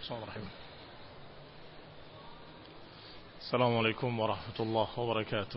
Assalamualaikum warahmatullahi wabarakatuh.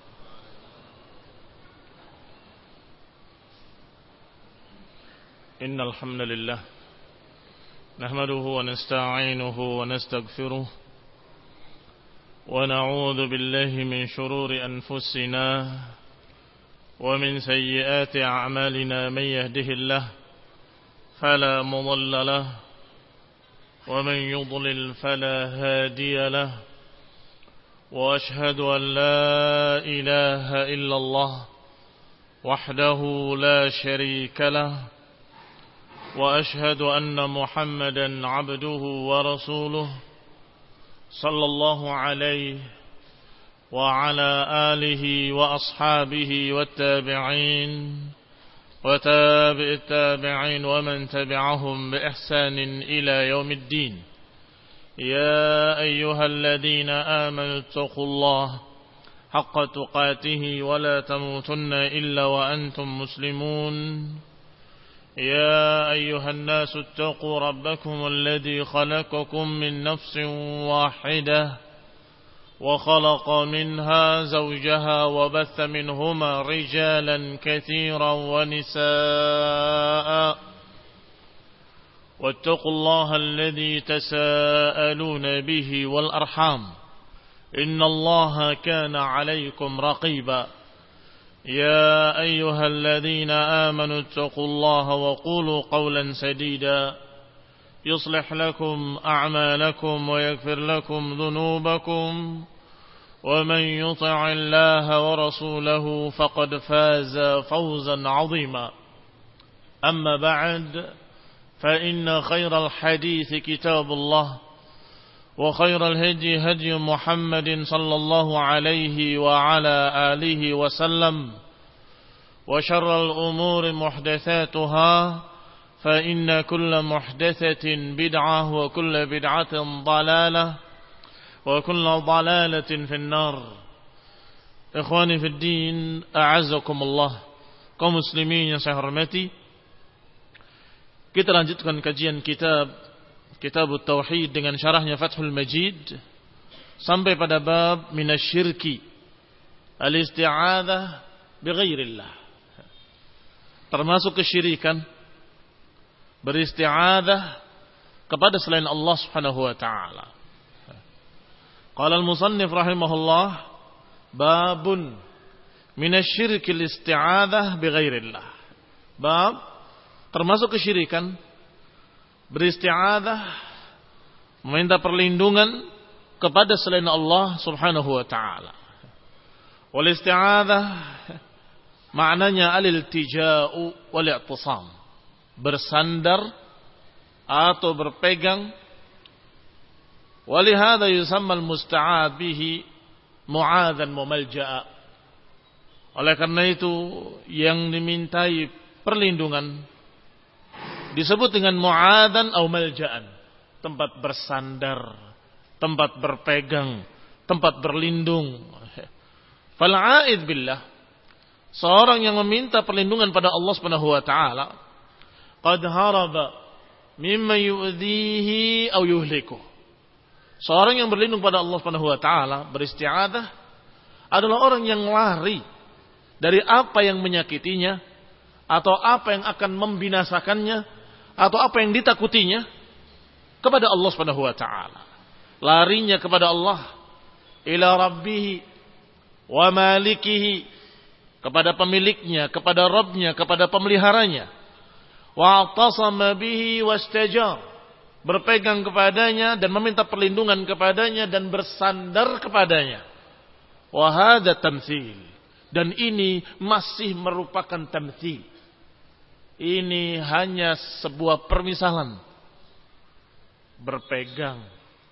Innal hamdalillah nahmaduhu wa nasta'inuhu wa nastaghfiruh wa na'udzu billahi min shururi anfusina wa min sayyiati a'malina man yahdihillahu fala mudilla lahu wa man yudlil fala hadiya lahu wa ashhadu an la ilaha illallah wahdahu la sharika lahu wa ashhadu anna Muhammadan abduhu wa rasuluh sallallahu alaihi wa ala alihi wa ashabihi wat tabi'in wa tabi'it tabi'in wa man tabi'ahum bi ihsanin ila yaumiddin. Ya ayyuhalladzina amanu taqullaha haqqa tuqatih wa la tamutunna illa wa antum muslimun. يا أيها الناس اتقوا ربكم الذي خلقكم من نفس واحدة وخلق منها زوجها وبث منهما رجالا كثيرا ونساء واتقوا الله الذي تساءلون به والأرحام إن الله كان عليكم رقيبا يا أيها الذين آمنوا اتقوا الله وقولوا قولا سديدا يصلح لكم أعمالكم ويغفر لكم ذنوبكم ومن يطع الله ورسوله فقد فاز فوزا عظيما. أما بعد فإن خير الحديث كتاب الله وخير الهدي هدي محمد صلى الله عليه وعلى آله وسلم وشر الأمور محدثاتها فإن كل محدثة بدعة وكل بدعة ضلالة وكل ضلالة في النار. إخواني في الدين أعزكم الله. Kaum muslimin yang saya hormati, kita lanjutkan kajian Kitab Tauhid dengan syarahnya Fathul Majid sampai pada bab minasyirki al-isti'adzah bighairillah, termasuk kesyirikan beristi'adzah kepada selain Allah Subhanahu wa taala. Qala al-musannif rahimahullah babun minasyirki al-isti'adzah bighairillah, bab termasuk kesyirikan beristi'adzah, meminta perlindungan kepada selain Allah Subhanahu wa taala. Wal isti'adzah maknanya al-iltija'u wal i'tisam, bersandar atau berpegang. Walihada yusamma al-musta'ad bihi mu'adzan wa malja'a. Oleh karena itu yang dimintai perlindungan disebut dengan mu'adzan atau malja'an, tempat bersandar, tempat berpegang, tempat berlindung. Fal'a'id billah, seorang yang meminta perlindungan pada Allah Subhanahu wa taala, qad haraba mimma yu'dhihi aw yuhliku. Seorang yang berlindung pada Allah Subhanahu wa taala, beristi'adzah, adalah orang yang lari dari apa yang menyakitinya atau apa yang akan membinasakannya atau apa yang ditakutinya kepada Allah Subhanahu wa taala. Larinya kepada Allah, ila rabbih wa malikihi, kepada pemiliknya, kepada Rabbnya, kepada pemeliharanya. Wa atasama bihi wastajar, berpegang kepadanya dan meminta perlindungan kepadanya dan bersandar kepadanya. Wa hadza tamtsil, dan ini masih merupakan tamtsil. Ini hanya sebuah permisalan. Berpegang,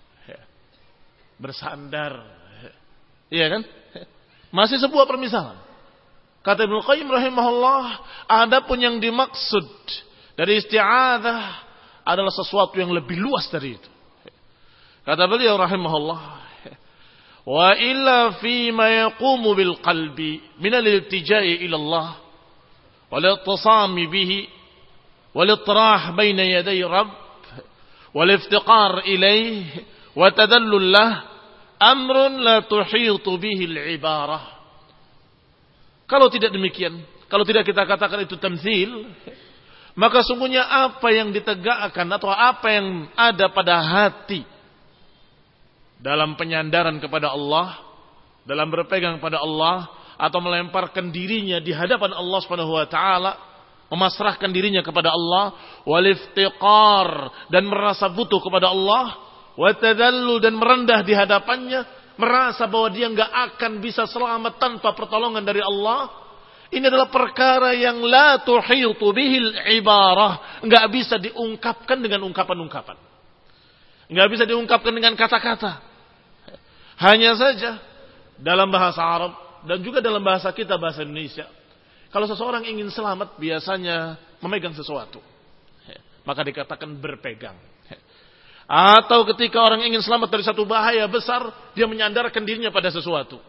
bersandar, iya kan? Masih sebuah permisalan. Kata Ibnu Qayyim rahimahullah, adapun yang dimaksud dari isti'adzah adalah sesuatu yang lebih luas dari itu. Kata beliau rahimahullah, wa illa fi ma yaqumu bil qalbi min al-iltija'i ila Allah wal ittisami bihi wal itrah baina yaday rabb wal iftiqar ilaih wa tadallul lah amrun la tuhitu bihi al-ibarah. Kalau tidak demikian, kalau tidak kita katakan itu tamtsil, maka sungguhnya apa yang ditegakkan atau apa yang ada pada hati dalam penyandaran kepada Allah, dalam berpegang pada Allah, atau melemparkan dirinya di hadapan Allah Subhanahu wa taala, memasrahkan dirinya kepada Allah, wal iftiqar, dan merasa butuh kepada Allah, wa tadallul, dan merendah di hadapannya, merasa bahwa dia enggak akan bisa selamat tanpa pertolongan dari Allah. Ini adalah perkara yang la tuhitu bihil ibarah, enggak bisa diungkapkan dengan ungkapan-ungkapan, enggak bisa diungkapkan dengan kata-kata. Hanya saja dalam bahasa Arab dan juga dalam bahasa kita, bahasa Indonesia, kalau seseorang ingin selamat biasanya memegang sesuatu, maka dikatakan berpegang. Atau ketika orang ingin selamat dari satu bahaya besar, dia menyandarkan dirinya pada sesuatu.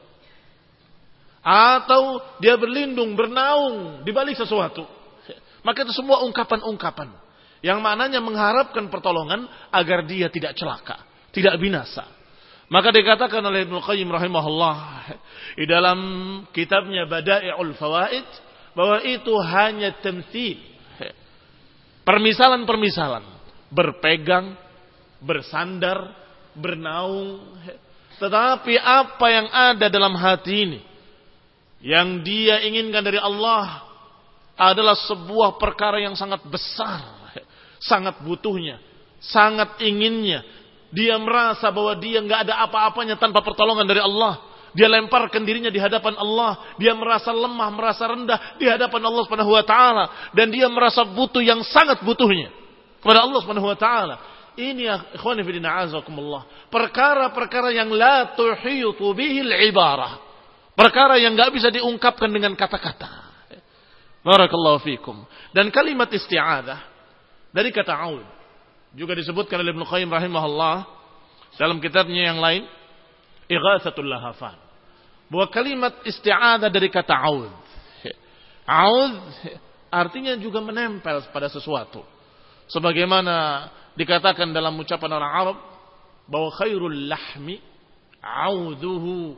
Atau dia berlindung, bernaung di balik sesuatu. Maka itu semua ungkapan-ungkapan yang maknanya mengharapkan pertolongan agar dia tidak celaka, tidak binasa. Maka dikatakan oleh Ibnu Qayyim rahimahullah di dalam kitabnya Bada'i'ul Fawaid bahwa itu hanya tamtsil, permisalan-permisalan, berpegang, bersandar, bernaung. Tetapi apa yang ada dalam hati ini yang dia inginkan dari Allah adalah sebuah perkara yang sangat besar, sangat butuhnya, sangat inginnya. Dia merasa bahwa dia enggak ada apa-apanya tanpa pertolongan dari Allah. Dia lemparkan dirinya di hadapan Allah. Dia merasa lemah, merasa rendah di hadapan Allah Subhanahu wa taala, dan dia merasa butuh yang sangat butuhnya kepada Allah Subhanahu wa taala. Ini ya ikhwani fi din a'azakumullah, perkara-perkara yang la tuhitu bihil ibarah, perkara yang enggak bisa diungkapkan dengan kata-kata. Barakallahu fikum. Dan kalimat isti'adzah dari kata aud juga disebutkan oleh Ibnu Qayyim rahimahullah dalam kitabnya yang lain, Ighatsatul Lahafan, bahwa kalimat isti'adzah dari kata aud. Aud artinya juga menempel pada sesuatu. Sebagaimana dikatakan dalam ucapan orang Arab bahwa khairul lahmi auduhu,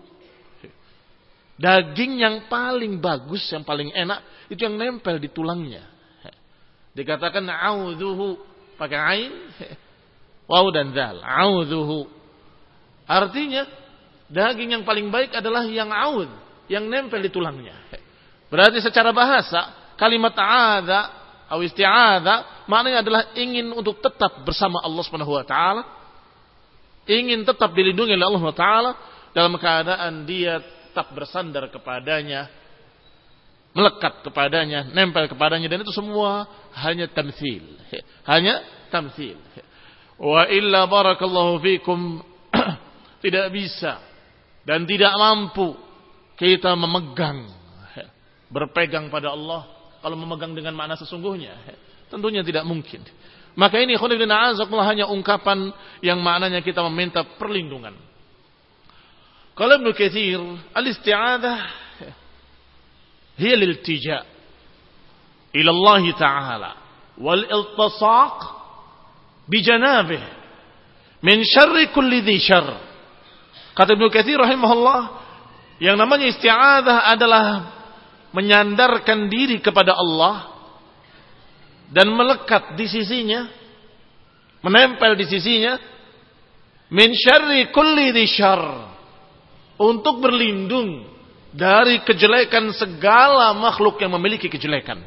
daging yang paling bagus, yang paling enak itu yang nempel di tulangnya. Dikatakan auduhu pakai ain, waw dan zal, auduhu. Artinya daging yang paling baik adalah yang aud, yang nempel di tulangnya. Berarti secara bahasa kalimat adza atau isti'adza maknanya adalah ingin untuk tetap bersama Allah Subhanahu wa taala, ingin tetap dilindungi oleh Allah Subhanahu wa taala dalam keadaan dia tetap bersandar kepadanya, melekat kepadanya, nempel kepadanya, dan itu semua hanya tamtsil, hanya tamtsil. Wa illa barakallahu fikum tidak bisa dan tidak mampu kita memegang, berpegang pada Allah kalau memegang dengan makna sesungguhnya, tentunya tidak mungkin. Maka ini khonibina azakumullah hanya ungkapan yang maknanya kita meminta perlindungan. Kalau Ibnu Katsir, al-isti'adzah hiya al-iltija' ila Allah Ta'ala wal iltisaq bi janabih min syarri kulli dhi syarr. Kata Ibnu Katsir rahimahullah, yang namanya isti'adzah adalah menyandarkan diri kepada Allah dan melekat di sisinya, menempel di sisinya, min syarri kulli dhi syarr, untuk berlindung dari kejelekan segala makhluk yang memiliki kejelekan.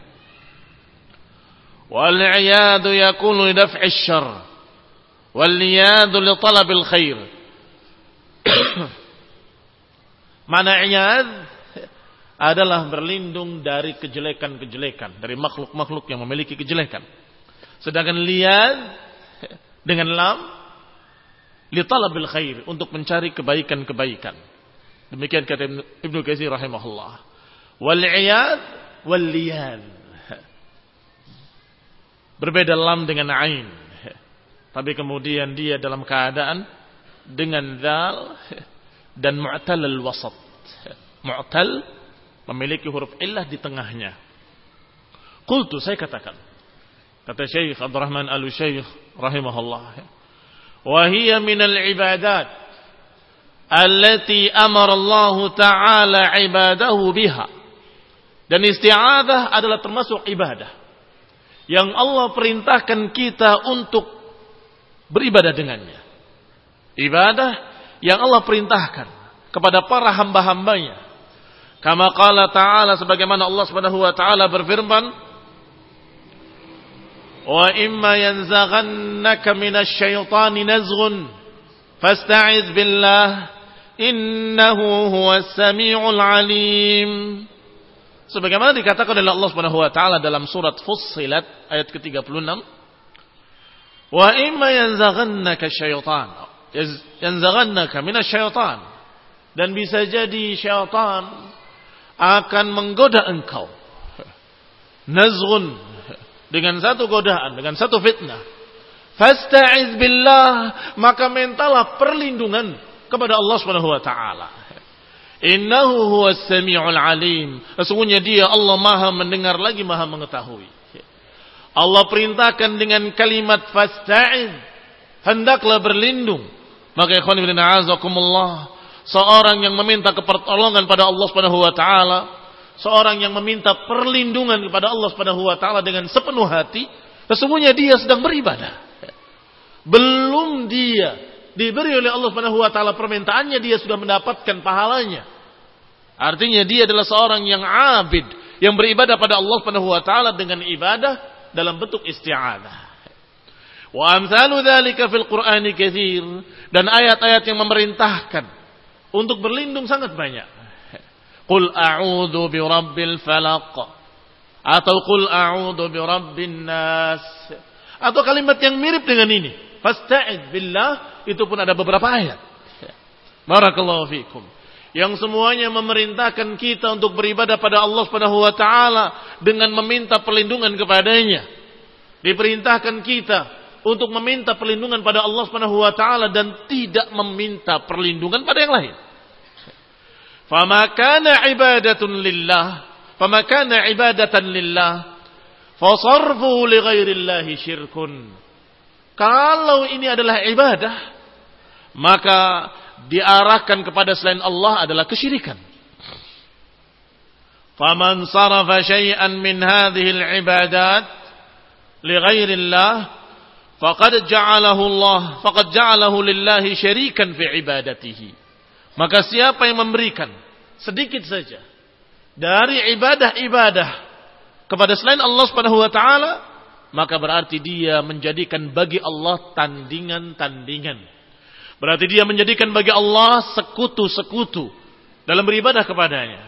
Wal iyadu yakunu li daf'i syarr wal iyadu li talabil khair. Mana iyad adalah berlindung dari kejelekan-kejelekan, dari makhluk-makhluk yang memiliki kejelekan. Sedangkan liyad dengan lam li talabil khair, untuk mencari kebaikan-kebaikan. Demikian kata Ibnu Katsir rahimahullah. Wal iyad wal liyad, berbeda lam dengan ain, tapi kemudian dia dalam keadaan dengan dzal dan mu'tal al-wasat. Mu'tal memiliki huruf illah di tengahnya. Qultu, saya katakan, Kata Syekh Abdurrahman Al-Syekh rahimahullah, wa hiya minal ibadat allati amara Allah Ta'ala ibadahu biha. Dan isti'adzah adalah termasuk ibadah yang Allah perintahkan kita untuk beribadah dengannya. Ibadah yang Allah perintahkan kepada para hamba-hambanya. Kama qala ta'ala, sebagaimana Allah Subhanahu wa taala berfirman, wa imma yanzaghannaka minasy syaitani nazghun fasta'iz billah innahu huwas samiul alim. Sebagaimana dikatakan oleh Allah Subhanahu wa taala dalam surat Fussilat ayat ke-36, wa imma yanzaghannaka minasy syaitan, dan bisa jadi syaitan akan menggoda engkau, nazghun, dengan satu godaan, dengan satu fitnah. Fasta'iz billah, maka mintalah perlindungan kepada Allah Subhanahu wa taala. Innahu huwas samiul alim. Sesungguhnya Dia Allah Maha mendengar lagi Maha mengetahui. Allah perintahkan dengan kalimat fasta'iz, hendaklah berlindung. Maka ikhwan fillah a'azakumullah, seorang yang meminta pertolongan pada Allah Subhanahu wa taala, seorang yang meminta perlindungan kepada Allah Subhanahu wa taala dengan sepenuh hati, sesungguhnya dia sedang beribadah. Belum dia diberi oleh Allah Subhanahu wa taala permintaannya, dia sudah mendapatkan pahalanya. Artinya dia adalah seorang yang abid, yang beribadah pada Allah Subhanahu wa taala dengan ibadah dalam bentuk isti'adzah. Wa amsalu dzalika fil Qur'ani katsir, dan ayat-ayat yang memerintahkan untuk berlindung sangat banyak. Qul a'udzu birabbil falaq, atau qul a'udzu birabbin nas, atau kalimat yang mirip dengan ini, fasta'id billah, itu pun ada beberapa ayat. Barakallahu fikum, yang semuanya memerintahkan kita untuk beribadah pada Allah Subhanahu wa taala dengan meminta perlindungan kepadanya. Diperintahkan kita untuk meminta perlindungan pada Allah Subhanahu wa taala dan tidak meminta perlindungan pada yang lain. Fama kana ibadatan lillah fasarfuhu li ghairillahi syirkun. Kalau ini adalah ibadah, maka diarahkan kepada selain Allah adalah kesyirikan. Faman sarafa syai'an min hadhihi al-ibadat li ghairillah faqad ja'alahu lillahi syarikan fi ibadatihi. Maka siapa yang memberikan sedikit saja dari ibadah-ibadah kepada selain Allah Subhanahu wa taala, maka berarti dia menjadikan bagi Allah tandingan-tandingan. Berarti dia menjadikan bagi Allah sekutu-sekutu dalam beribadah kepadanya.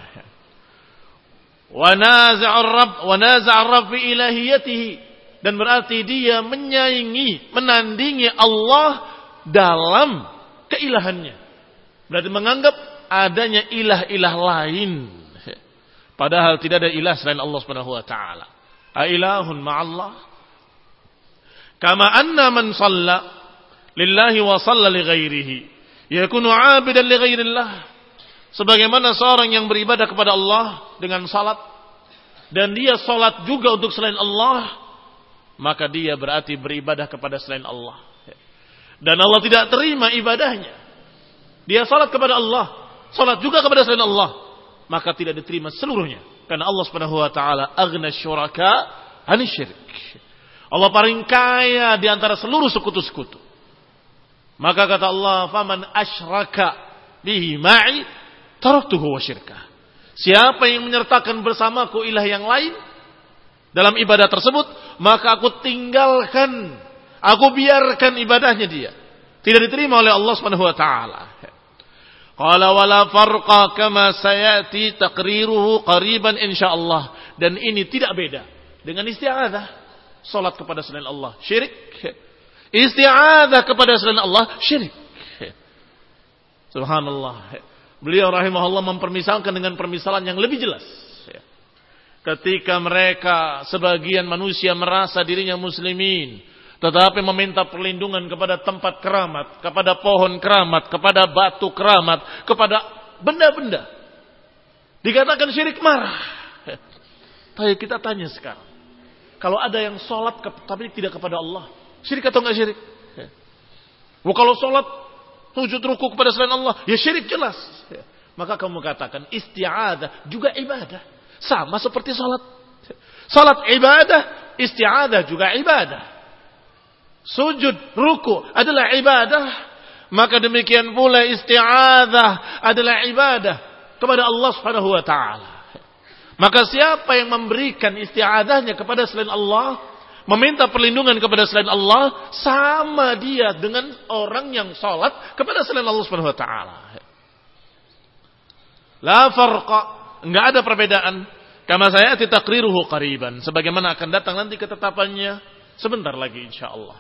Wa naza'ar rabb fi ilahiyatihi, dan berarti dia menandingi Allah dalam keilahannya. Berarti menganggap adanya ilah-ilah lain, padahal tidak ada ilah selain Allah Subhanahu wa taala. A ilahun ma'allah? Kama anna man shalla lillahi wa shalla li ghairihi yakunu 'abidan li ghairillah. Sebagaimana seorang yang beribadah kepada Allah dengan salat dan dia salat juga untuk selain Allah, maka dia berarti beribadah kepada selain Allah. Dan Allah tidak terima ibadahnya. Dia salat kepada Allah, salat juga kepada selain Allah, maka tidak diterima seluruhnya. Karena Allah Subhanahu wa taala aghna syuraka 'ani syirik. Allah paling kaya di antara seluruh sekutu-sekutu. Maka kata Allah, "Faman asyraka bihi ma'i taraktuhu wa syirkah." Siapa yang menyertakan bersamaku ilah yang lain dalam ibadah tersebut, maka aku tinggalkan, aku biarkan ibadahnya dia. Tidak diterima oleh Allah Subhanahu wa taala. Qala wala farqa kama sayati taqriruhu qariban insyaallah. Dan ini tidak beda dengan isti'adzah. Salat kepada selain Allah syirik. Isti'adzah kepada selain Allah syirik. Subhanallah. Beliau rahimahullah mempermisalkan dengan permisalan yang lebih jelas. Ketika mereka sebagian manusia merasa dirinya muslimin, tetapi meminta perlindungan kepada tempat keramat, kepada pohon keramat, kepada batu keramat, kepada benda-benda, dikatakan syirik, marah. Tapi kita tanya sekarang, Kalau ada yang sholat tapi tidak kepada Allah, syirik atau enggak syirik? Kalau sholat sujud ruku kepada selain Allah, ya syirik jelas. Maka kamu katakan isti'adah juga ibadah, sama seperti sholat. Sholat ibadah, isti'adah juga ibadah. Sujud ruku adalah ibadah, maka demikian pula isti'adah adalah ibadah kepada Allah Subhanahu wa taala. Maka siapa yang memberikan isti'adahnya kepada selain Allah, meminta perlindungan kepada selain Allah, sama dia dengan orang yang salat kepada selain Allah Subhanahu wa taala. La farqa, enggak ada perbedaan. Kama sayati taqriruhu qariban, sebagaimana akan datang nanti ketetapannya sebentar lagi insyaallah.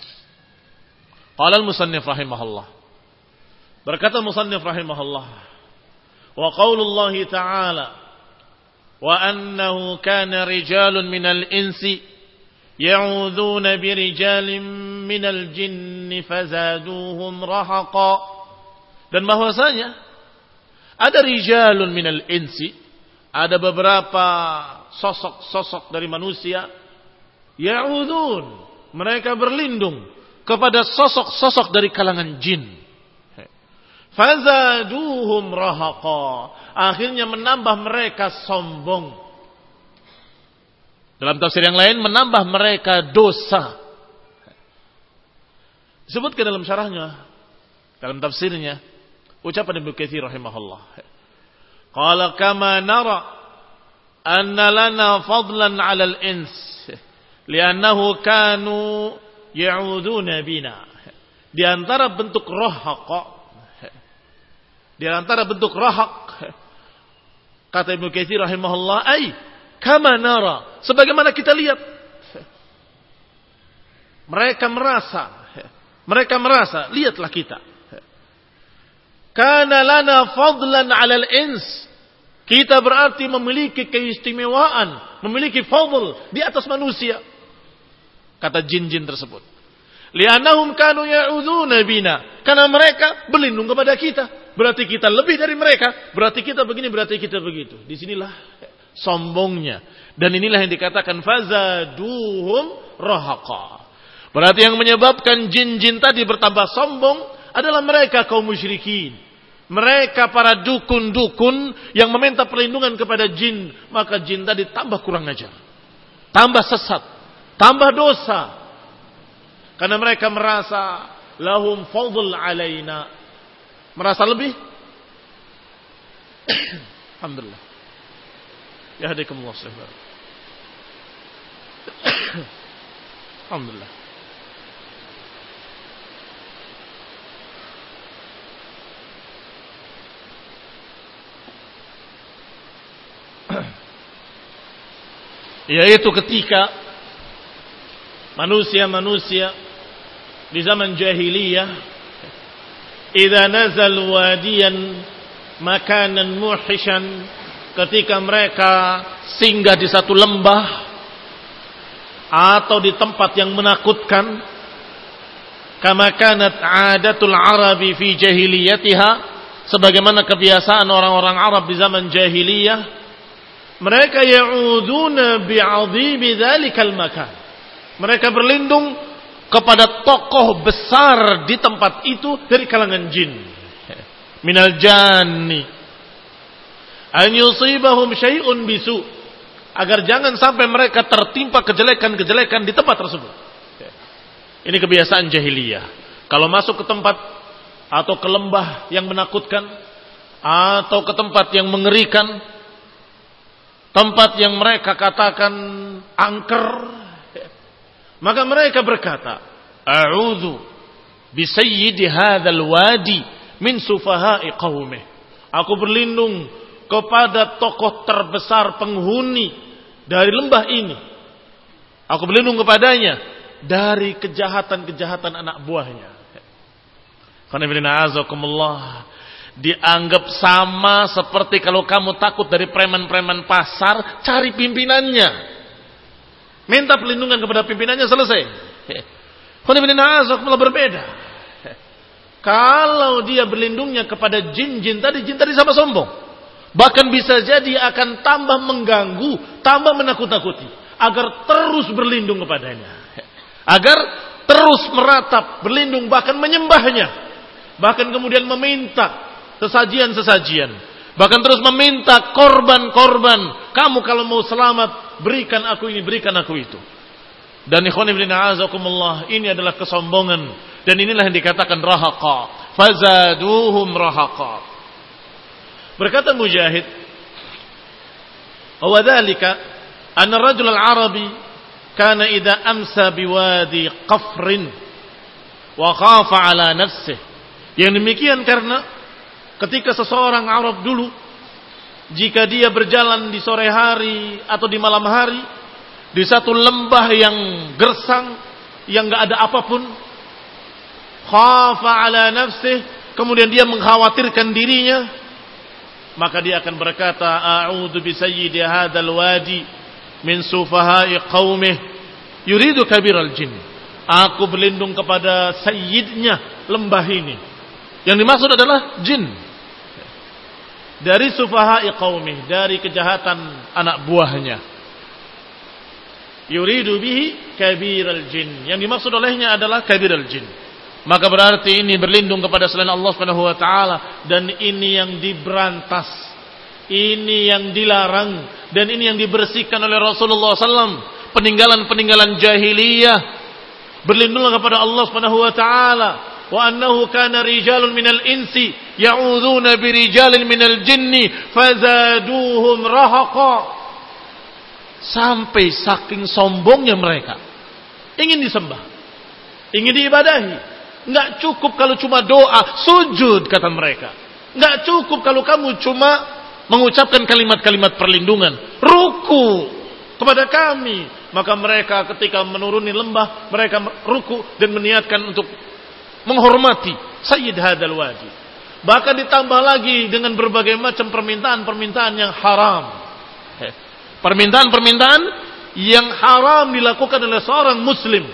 Qala al-musannif rahimahullah. Berkata musannif rahimahullah, wa qaulullahi ta'ala وَأَنَّهُ كَانَ رِجَالٌ مِنَ الْإِنسِ يَعُوذُونَ بِرِجَالٍ مِنَ الْجِنِّ فَزَادُوهُمْ رَهَقًا. Dan bahwasanya ada rijalun minal insi, ada beberapa sosok-sosok dari manusia, ya'udzun, mereka berlindung kepada sosok-sosok dari kalangan jin. Fazaduhum rahaqa, akhirnya menambah mereka sombong. Dalam tafsir yang lain menambah mereka dosa. Disebutkan dalam syarahnya, dalam tafsirnya, ucapan Ibnu Katsir rahimahullah. Qala kama nara anna lana fadlan 'ala al-ins li'annahu kanu ya'uduna bina. Di antara bentuk rahaqa, di antara bentuk rahaq, kata Ibnu Katsir rahimahullah, ai kama nara, sebagaimana kita lihat. Mereka merasa, lihatlah kita. Kana lana fadlan 'alal ins. Kita berarti memiliki keistimewaan, memiliki fadl di atas manusia. Kata jin-jin tersebut. Li'annahum kanu ya'udzuna bina. Karena mereka berlindung kepada kita. Berarti kita lebih dari mereka. Berarti kita begini, berarti kita begitu. Disinilah sombongnya. Dan inilah yang dikatakan fazaduhum rahaqa. Berarti yang menyebabkan jin-jin tadi bertambah sombong adalah mereka kaum musyrikin. Mereka para dukun-dukun yang meminta perlindungan kepada jin. Maka jin tadi tambah kurang ajar. Tambah sesat. Tambah dosa. Karena mereka merasa lahum fadl alaina. Merasa lebih. Alhamdulillah. Yahdikumullah subhanahu. Alhamdulillah. Yaitu ketika manusia-manusia di zaman jahiliyah idza nazal wadiyan makanan muhishan, ketika mereka singgah di satu lembah atau di tempat yang menakutkan, kama kanat adatul arabi fi jahiliyatiha, sebagaimana kebiasaan orang-orang Arab di zaman jahiliyah, mereka ya'uduna bi'adhibi dzalikal makan. Mereka berlindung kepada tokoh besar di tempat itu dari kalangan jin. Minal janni an yusibahum syai'un bisu, agar jangan sampai mereka tertimpa kejelekan-kejelekan di tempat tersebut. Ini kebiasaan jahiliyah. Kalau masuk ke tempat atau ke lembah yang menakutkan atau ke tempat yang mengerikan, tempat yang mereka katakan angker, maka mereka berkata, a'udzu bi sayyidi hadzal wadi min sufaha'i qaumih. Aku berlindung kepada tokoh terbesar penghuni dari lembah ini. Aku berlindung kepadanya dari kejahatan-kejahatan anak buahnya. Dianggap sama seperti kalau kamu takut dari preman-preman pasar, cari pimpinannya. Minta perlindungan kepada pimpinannya, selesai. Berbeda. Kalau dia berlindungnya kepada jin-jin tadi sama sombong. Bahkan bisa jadi akan tambah mengganggu, tambah menakut-nakuti. agar terus berlindung kepadanya, agar terus meratap, berlindung, bahkan menyembahnya, bahkan kemudian meminta sesajian-sesajian, bahkan terus meminta korban-korban. Kamu kalau mau selamat, berikan aku ini, berikan aku itu. Dan ikhwan ibn a'azakumullah, ini adalah kesombongan, dan inilah yang dikatakan rahaqa. Fazaduhum rahaqa. Berkata Mujahid, wa dzalika anna ar-rajul al-arabi kana idza amsa biwadi qafrin wa khafa ala nafsihi. Yang demikian karena ketika seseorang Arab dulu, jika dia berjalan di sore hari atau di malam hari di satu lembah yang gersang, yang enggak ada apapun, khafa ala nafsihi, kemudian dia mengkhawatirkan dirinya, maka dia akan berkata, a'udzu bi sayyidi hadzal wadi min sufaha'i qaumih yuridu kabiral jin. Aku berlindung kepada sayyidnya lembah ini. Yang dimaksud adalah jin. Dari sufaha'i qaumih, dari kejahatan anak buahnya. Yuridu bihi kabiral jin. Yang dimaksud olehnya adalah kabiral jin. Maka berarti ini berlindung kepada selain Allah Subhanahu wa taala, dan ini yang diberantas, ini yang dilarang, dan ini yang dibersihkan oleh Rasulullah SAW. Peninggalan-peninggalan jahiliyah. Berlindunglah kepada Allah Subhanahu wa taala. Wa annahu kana rijalun minal insi ya'udzuuna birijalin minal jinni fazaduhum rahaqa. Sampai saking sombongnya mereka, ingin disembah, ingin diibadahi. Enggak cukup kalau cuma doa, sujud kata mereka. Enggak cukup kalau kamu cuma mengucapkan kalimat-kalimat perlindungan, ruku kepada kami. Maka mereka ketika menuruni lembah, mereka ruku dan meniatkan untuk menghormati Sayyid Hadzal Wadi. Bahkan ditambah lagi dengan berbagai macam permintaan-permintaan yang haram. Permintaan-permintaan yang haram dilakukan oleh seorang muslim.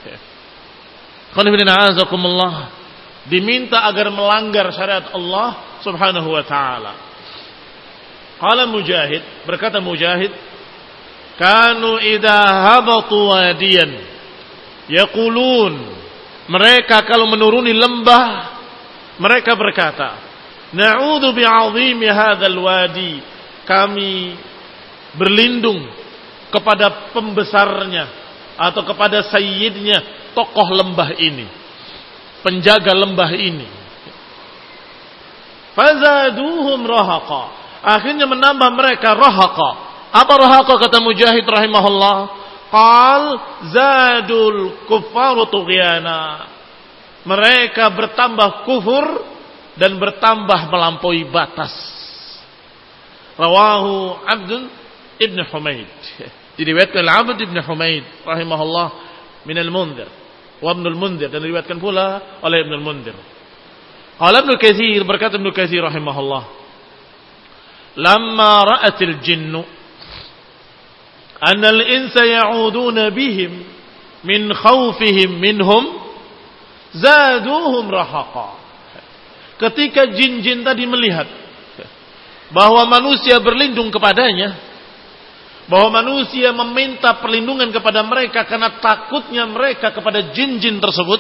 Diminta agar melanggar syariat Allah Subhanahu wa taala. Qala Mujahid, berkata Mujahid, kanu idza habatu wadiyan yaqulun, mereka kalau menuruni lembah mereka berkata, na'udzu bi'azimi hadzal wadi, kami berlindung kepada pembesarnya atau kepada sayyidnya, tokoh lembah ini, penjaga lembah ini. Fazaduhum rahaqa, akhirnya menambah mereka rahaqa. Apa rahaqa kata Mujahid rahimahullah? Qal zadul kuffaru tughyana, mereka bertambah kufur dan bertambah melampaui batas. Rawahu Abd ibn Humaid, diriwayatkan oleh Abd ibn Humaid rahimahullah min al-Mundhir wa Ibn al-Mundhir, dan diriwayatkan pula oleh Ibn al-Mundhir. Qala Ibnu Katsir, berkata Ibnu Katsir rahimahullah, lamma ra'atil jinnu anna al-insa ya'uduna bihim min khawfihim minhum zaduhum rahaqa. Ketika jin-jin tadi melihat bahwa manusia berlindung kepadanya, bahwa manusia meminta perlindungan kepada mereka karena takutnya mereka kepada jin-jin tersebut,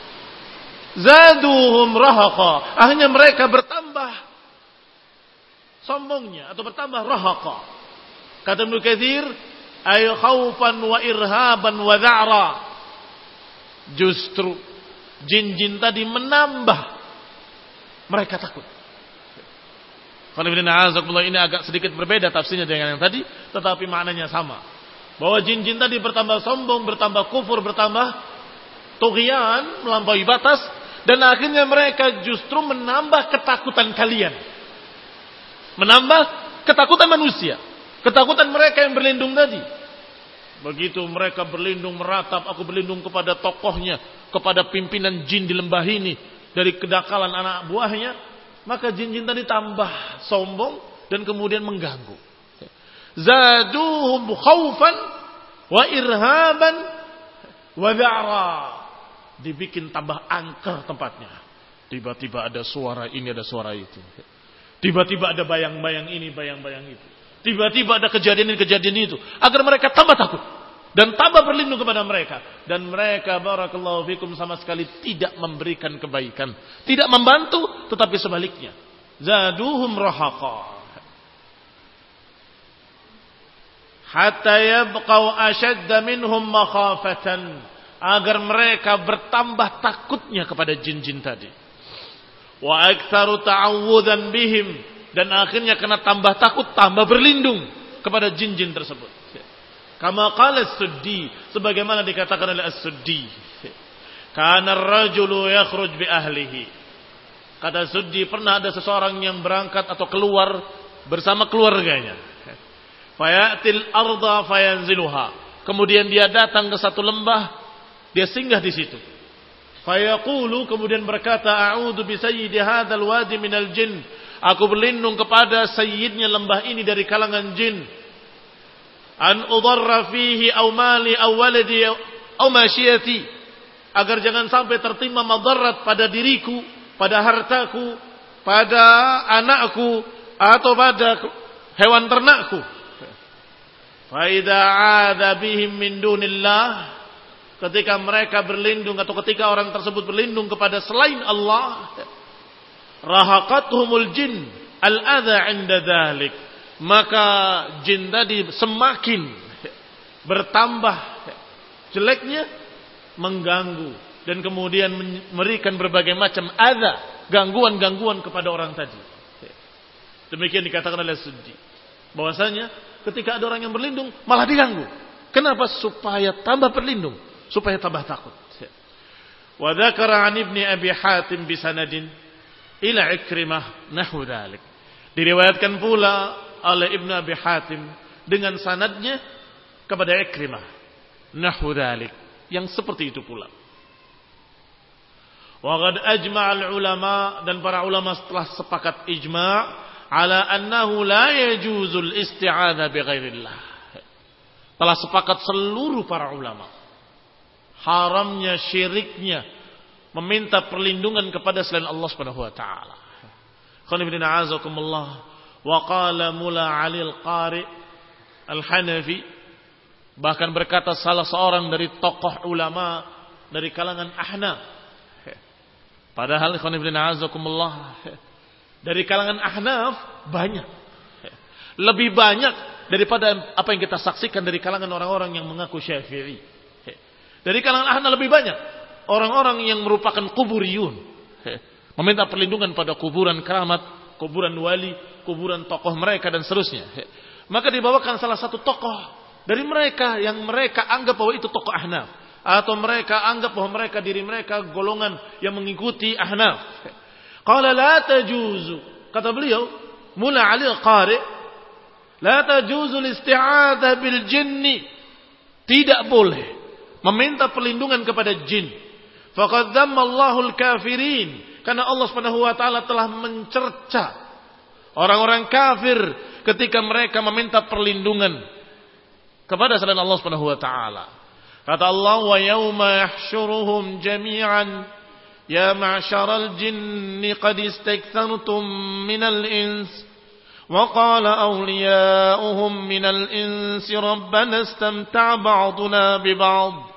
zaduhum rahaqa, akhirnya mereka bertambah sombongnya atau bertambah rahaqa. Kata Ibnu Katsir, ay khaufan wa irhaban wa dha'ra, justru jin-jin tadi menambah mereka takut. Ini agak sedikit berbeda tafsirnya dengan yang tadi, tetapi maknanya sama. Bahwa jin-jin tadi bertambah sombong, bertambah kufur, bertambah tughyan, melampaui batas, dan akhirnya mereka justru menambah ketakutan kalian. Menambah ketakutan manusia, ketakutan mereka yang berlindung tadi. Begitu mereka berlindung meratap, aku berlindung kepada tokohnya, kepada pimpinan jin di lembah ini dari kedakalan anak buahnya, maka jin-jin tadi tambah sombong dan kemudian mengganggu. Zaduhum khaufan wa irhaban wa dha'ra, dibikin tambah angker tempatnya. Tiba-tiba ada suara ini, ada suara itu. Tiba-tiba ada bayang-bayang ini, bayang-bayang itu. Tiba-tiba ada kejadian itu agar mereka tambah takut dan tambah berlindung kepada mereka, dan mereka barakallahu fikum sama sekali tidak memberikan kebaikan, tidak membantu, tetapi sebaliknya zaduhum rahaqa hatta yabqau ashadda minhum makhafatan, agar mereka bertambah takutnya kepada jin-jin tadi, wa aktsaru ta'awudzan bihim, dan akhirnya kena tambah takut, tambah berlindung kepada jin-jin tersebut. Kama qala As-Suddi, sebagaimana dikatakan oleh As-Suddi, kana ar-rajulu yakhruj bi ahlihi. Kata Suddi, pernah ada seseorang yang berangkat atau keluar bersama keluarganya. Fayatil arda fayanziluha. Kemudian dia datang ke satu lembah, dia singgah di situ. Fayaqulu, kemudian berkata, a'udzu bi sayyidi hadzal wadi minal jin. Aku berlindung kepada sayyidnya lembah ini dari kalangan jin. An udarra fihi aw mali aw waladi aw masyiyati, agar jangan sampai tertimpa madarat pada diriku, pada hartaku, pada anakku, atau pada hewan ternakku. Fa idza 'adza bihim min dunillah, ketika mereka berlindung atau ketika orang tersebut berlindung kepada selain Allah, rahaqathumul jin al-adha 'inda dzalik, maka jin tadi semakin bertambah jeleknya, mengganggu dan kemudian memberikan berbagai macam adza, gangguan-gangguan kepada orang tadi. Demikian dikatakan oleh Suddi, bahwasanya ketika ada orang yang berlindung malah diganggu. Kenapa? Supaya tambah berlindung, supaya tambah takut. Wa dzakara 'an Ibni Abi Hatim bi sanadin ila Ikrimah nahwu dzalik. Diriwayatkan pula oleh Ibnu Abi Hatim dengan sanadnya kepada Ikrimah nahwu dzalik, yang seperti itu pula. Wa qad ajma'al ulama, dan para ulama setelah sepakat ijma' ala annahu la yajuzul isti'adzah bi ghairillah. Telah sepakat seluruh para ulama haramnya, syiriknya meminta perlindungan kepada selain Allah Subhanahu wa taala. Qanibina azakumullah, wa qala Mula Ali al-Qari al-Hanafi, bahkan berkata salah seorang dari tokoh ulama dari kalangan Ahnaf. Padahal qanibina azakumullah, dari kalangan Ahnaf banyak, lebih banyak daripada apa yang kita saksikan dari kalangan orang-orang yang mengaku Syafi'i. Dari kalangan Ahnaf lebih banyak orang-orang yang merupakan kuburiyun, meminta perlindungan pada kuburan keramat, kuburan wali, kuburan tokoh mereka dan seterusnya. Maka dibawakan salah satu tokoh dari mereka yang mereka anggap bahwa itu tokoh Ahnaf, atau mereka anggap bahwa mereka diri mereka golongan yang mengikuti Ahnaf. Qala la tajuzu, kata beliau Mula Ali al-Qari, la tajuzu al-isti'adzah bil jinni, tidak boleh meminta perlindungan kepada jin. Faqad dzamma Allahul kafirin, karena Allah Subhanahu wa taala telah mencerca orang-orang kafir ketika mereka meminta perlindungan kepada selain Allah Subhanahu wa taala. Kata Allah, wa yauma yahsyuruhum jami'an ya ma'syaral jinni qad istakthartum minal ins wa qala awliya'uhum minal insi rabbana istamta'a ba'duna bi ba'd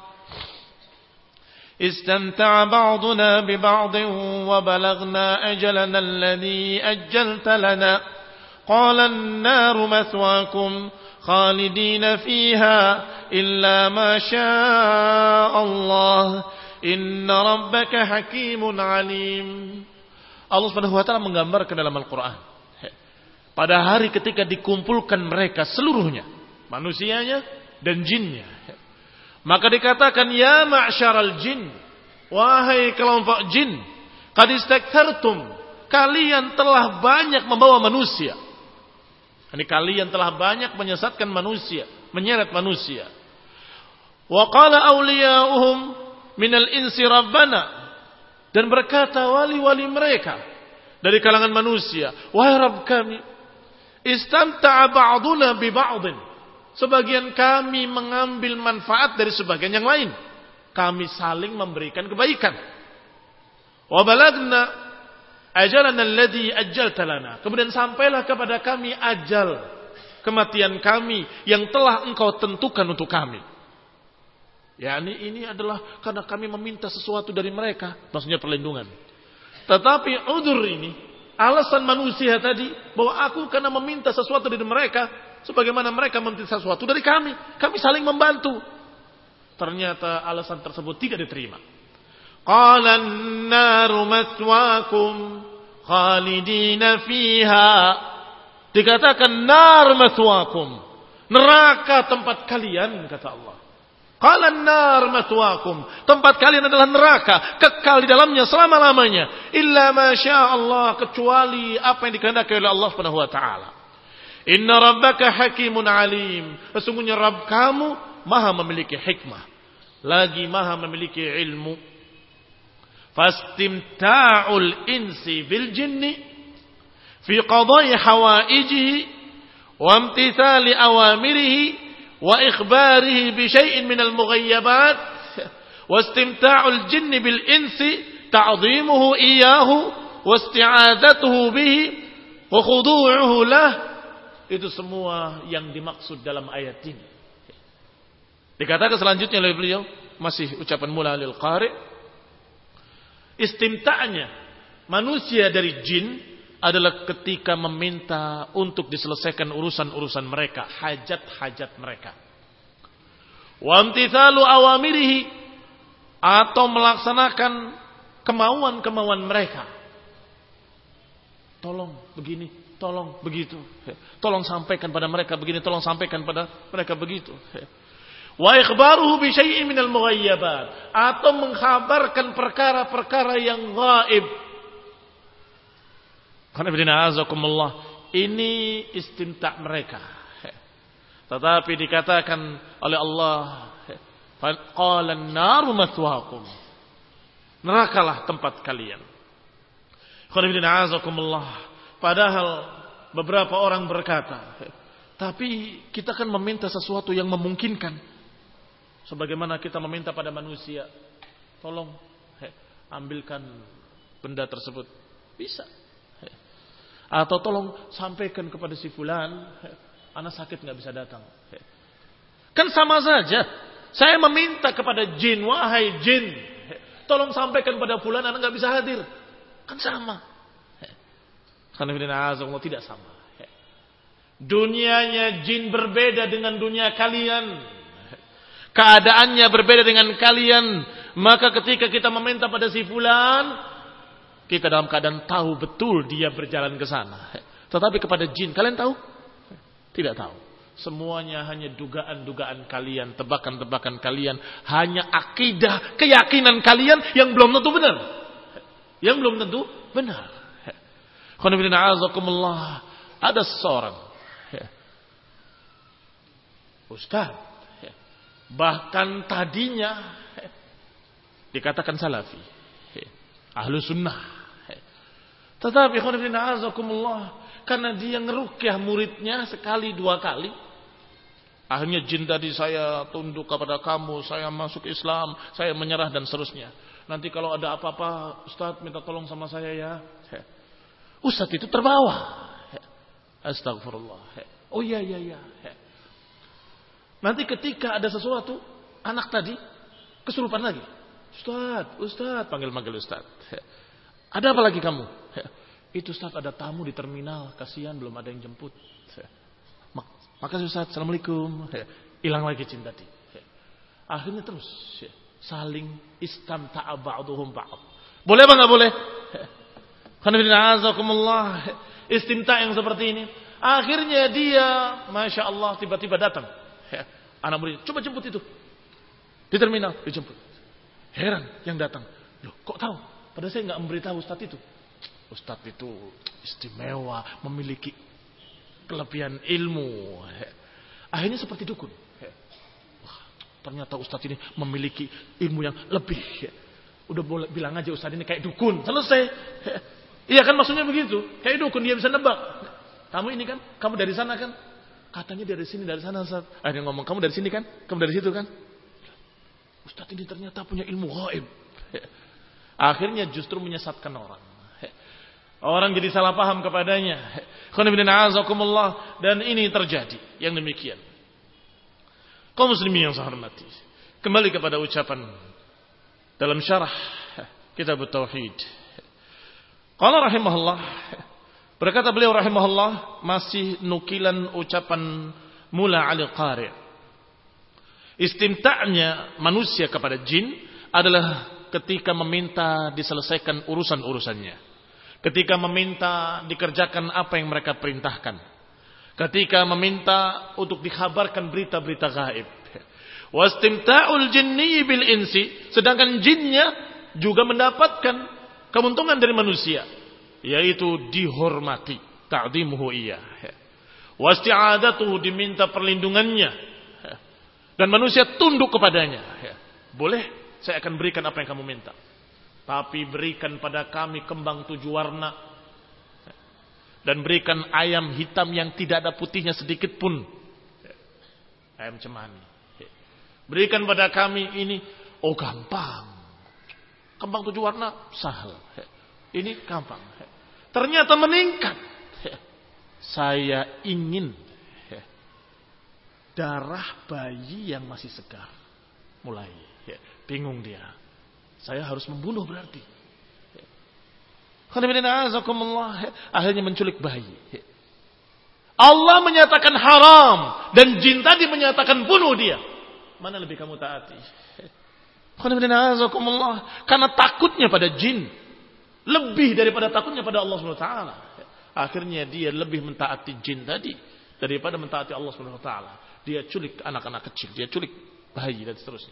استمتع بعضنا ببعض وبلغنا أجلنا الذي أجلت لنا قال النار مثواكم خالدين فيها إلا ما شاء الله إن ربك حكيم عليم. Allah Subhanahu wa taala menggambarkan dalam Al-Qur'an, pada hari ketika dikumpulkan mereka seluruhnya, manusianya dan jinnya, maka dikatakan ya ma'syaral jin, wahai kelompok jin, qad istakthartum, kalian telah banyak membawa manusia. Ini kalian telah banyak menyesatkan manusia, menyeret manusia. Wa qala awliya'uhum minal insi rabbana, dan berkata wali-wali mereka dari kalangan manusia, wahai Rabb kami, istamta'a ba'duna bi ba'din, sebagian kami mengambil manfaat dari sebagian yang lain. Kami saling memberikan kebaikan. Wa balagna ajalana alladhi ajjalta lana, kemudian sampailah kepada kami ajal kematian kami yang telah engkau tentukan untuk kami. Ini adalah karena kami meminta sesuatu dari mereka, maksudnya perlindungan. Tetapi udzur ini, alasan manusia tadi bahwa aku karena meminta sesuatu dari mereka, sebagaimana mereka meminta sesuatu dari kami saling membantu. Ternyata alasan tersebut tidak diterima. Qala an-naru maswaakum khalidina fiha. Dikatakan nar maswaakum, neraka tempat kalian, kata Allah. Qala an-nar maswaakum, tempat kalian adalah neraka, kekal di dalamnya selama-lamanya. Illa ma syaa Allah, kecuali apa yang dikehendaki oleh Allah Subhanahu wa taala. Inna rabbaka hakimun alim. Sesungguhnya Rabb kamu maha memiliki hikmah, lagi maha memiliki ilmu. Fastimta'ul insi bil jinni fi qada'i hawaijihi wa imtithali awamirihi wa ikhbarihi bi syai'in minal mughayyabat. Wastimta'ul jinni bil insi ta'dhimuhu iyyahu wa isti'adatuhu bihi wa khudu'uhu lah. Itu semua yang dimaksud dalam ayat ini. Dikatakan selanjutnya oleh beliau, masih ucapan mula lil qari', istimta'nya manusia dari jin adalah ketika meminta untuk diselesaikan urusan-urusan mereka, hajat-hajat mereka. Wa imtithalu awamirihi, atau melaksanakan kemauan-kemauan mereka. Tolong begini, tolong begitu. Tolong sampaikan pada mereka begini, tolong sampaikan pada mereka begitu. Wa ikhbaruhu bi syai'in minal mughayyabat, atau mengkhabarkan perkara-perkara yang gaib. Ini istimta' mereka. Tetapi dikatakan oleh Allah, qala an-naru mathwaakum, nerakalah tempat kalian. Padahal beberapa orang berkata, tapi kita kan meminta sesuatu yang memungkinkan. Sebagaimana kita meminta pada manusia, tolong ambilkan benda tersebut, bisa. Atau tolong sampaikan kepada si fulan, anak sakit nggak bisa datang. Kan sama saja. Saya meminta kepada jin, wahai jin, tolong sampaikan pada fulan, anak nggak bisa hadir. Kan sama. Karena tidak sama. Dunianya jin berbeda dengan dunia kalian. Keadaannya berbeda dengan kalian. Maka ketika kita meminta pada si fulan, kita dalam keadaan tahu betul dia berjalan ke sana. Tetapi kepada jin, kalian tahu? Tidak tahu. Semuanya hanya dugaan-dugaan kalian, tebakan-tebakan kalian, hanya akidah, keyakinan kalian yang belum tentu benar. Yang belum tentu benar. Ada seorang ustaz, bahkan tadinya dikatakan salafi, ahlu sunnah. Tetapi karena dia ngerukyah muridnya sekali dua kali, akhirnya jin tadi, saya tunduk kepada kamu, saya masuk Islam, saya menyerah dan seterusnya. Nanti kalau ada apa-apa, Ustaz minta tolong sama saya ya. Ustaz itu terbawa. Astagfirullah. Oh iya. Nanti ketika ada sesuatu, anak tadi kesurupan lagi. Ustaz, panggil-manggil Ustaz. Ada apa lagi kamu? Itu Ustaz, ada tamu di terminal, kasihan belum ada yang jemput. Makasih Ustaz, assalamualaikum. Hilang lagi cinta tadi. Akhirnya terus saling istamta'a ba'duhum ba'd. Boleh apa enggak boleh? Istimta' yang seperti ini. Akhirnya dia, Masya Allah, tiba-tiba datang. Anak murid, coba jemput itu. Di terminal, dijemput. Heran yang datang. Loh, kok tahu? Padahal saya enggak memberitahu Ustaz itu. Ustaz itu istimewa, memiliki kelebihan ilmu. Akhirnya seperti dukun. Wah, ternyata Ustaz ini memiliki ilmu yang lebih. Udah boleh bilang aja Ustaz ini kayak dukun. Selesai. Iya kan maksudnya begitu. Kayak dukun, dia bisa nebak. Kamu ini kan, kamu dari sana kan? Katanya dari sini, dari sana Ustaz. Dia ngomong, kamu dari sini kan? Kamu dari situ kan? Ustaz ini ternyata punya ilmu gaib. Akhirnya justru menyesatkan orang. Orang jadi salah paham kepadanya. dan ini terjadi yang demikian. Kaum muslimin yang saya hormati, kembali kepada ucapan dalam syarah kitab Tauhid. Qala rahimahullah, berkata beliau rahimahullah, masih nukilan ucapan Mula Al-Qari. Istimta'nya manusia kepada jin adalah ketika meminta diselesaikan urusan-urusannya, ketika meminta dikerjakan apa yang mereka perintahkan, ketika meminta untuk dikhabarkan berita-berita gaib. Wastimta'ul jinni bil insi, sedangkan jinnya juga mendapatkan keuntungan dari manusia, yaitu dihormati, ta'dhimuhu iya. Wasti'adatuhu, diminta perlindungannya, dan manusia tunduk kepadanya. Boleh, saya akan berikan apa yang kamu minta, tapi berikan pada kami kembang 7 warna, dan berikan ayam hitam yang tidak ada putihnya sedikit pun, ayam cemani. Berikan pada kami ini. Oh, gampang, kembang 7 warna sahal, ini gampang. Ternyata meningkat. Saya ingin darah bayi yang masih segar. Mulai bingung dia, saya harus membunuh berarti. Akhirnya menculik bayi. Allah menyatakan haram dan jin tadi menyatakan bunuh dia. Mana lebih kamu taati? Karena takutnya pada jin lebih daripada takutnya pada Allah SWT. Akhirnya dia lebih mentaati jin tadi daripada mentaati Allah SWT. Dia culik anak-anak kecil, dia culik bayi dan seterusnya.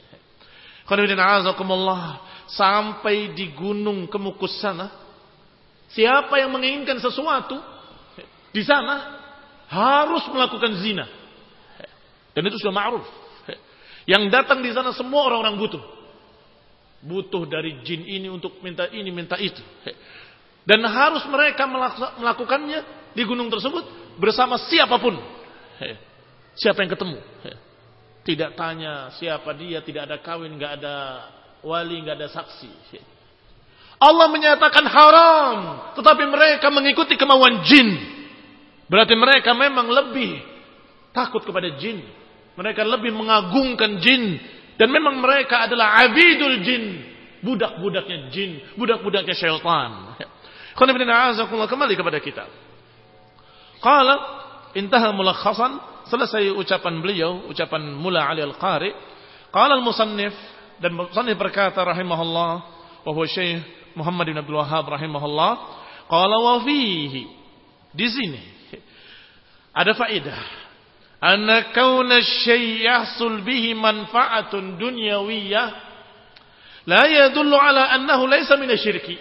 Sampai di gunung Kemukus sana, siapa yang menginginkan sesuatu di sana harus melakukan zina. Dan itu sudah ma'ruf. Yang datang di sana semua orang-orang butuh dari jin ini untuk minta ini, minta itu. Dan harus mereka melakukannya di gunung tersebut bersama siapapun. Siapa yang ketemu. Tidak tanya siapa dia, tidak ada kawin, nggak ada wali, nggak ada saksi. Allah menyatakan haram, tetapi mereka mengikuti kemauan jin. Berarti mereka memang lebih takut kepada jin. Mereka lebih mengagungkan jin. Dan memang mereka adalah abidul jin, budak-budaknya jin, budak-budaknya syaitan. Kembali kepada kita. Qala intaha mulakhasan, selesai ucapan beliau, ucapan Mula Ali Al-Qari. Qala al-musannif, dan musannif berkata rahimahullah, wa huwa Syekh Muhammad bin Abdul Wahhab rahimahullah, qala wa fihi, di sini ada faedah, anna kauna syai' yahsul bihi manfa'atun dunyawiyyah la yadullu ala annahu laysa min asyirki.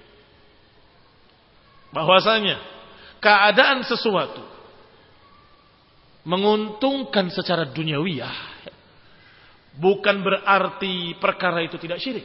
Bahwasanya keadaan sesuatu menguntungkan secara duniawiyah bukan berarti perkara itu tidak syirik.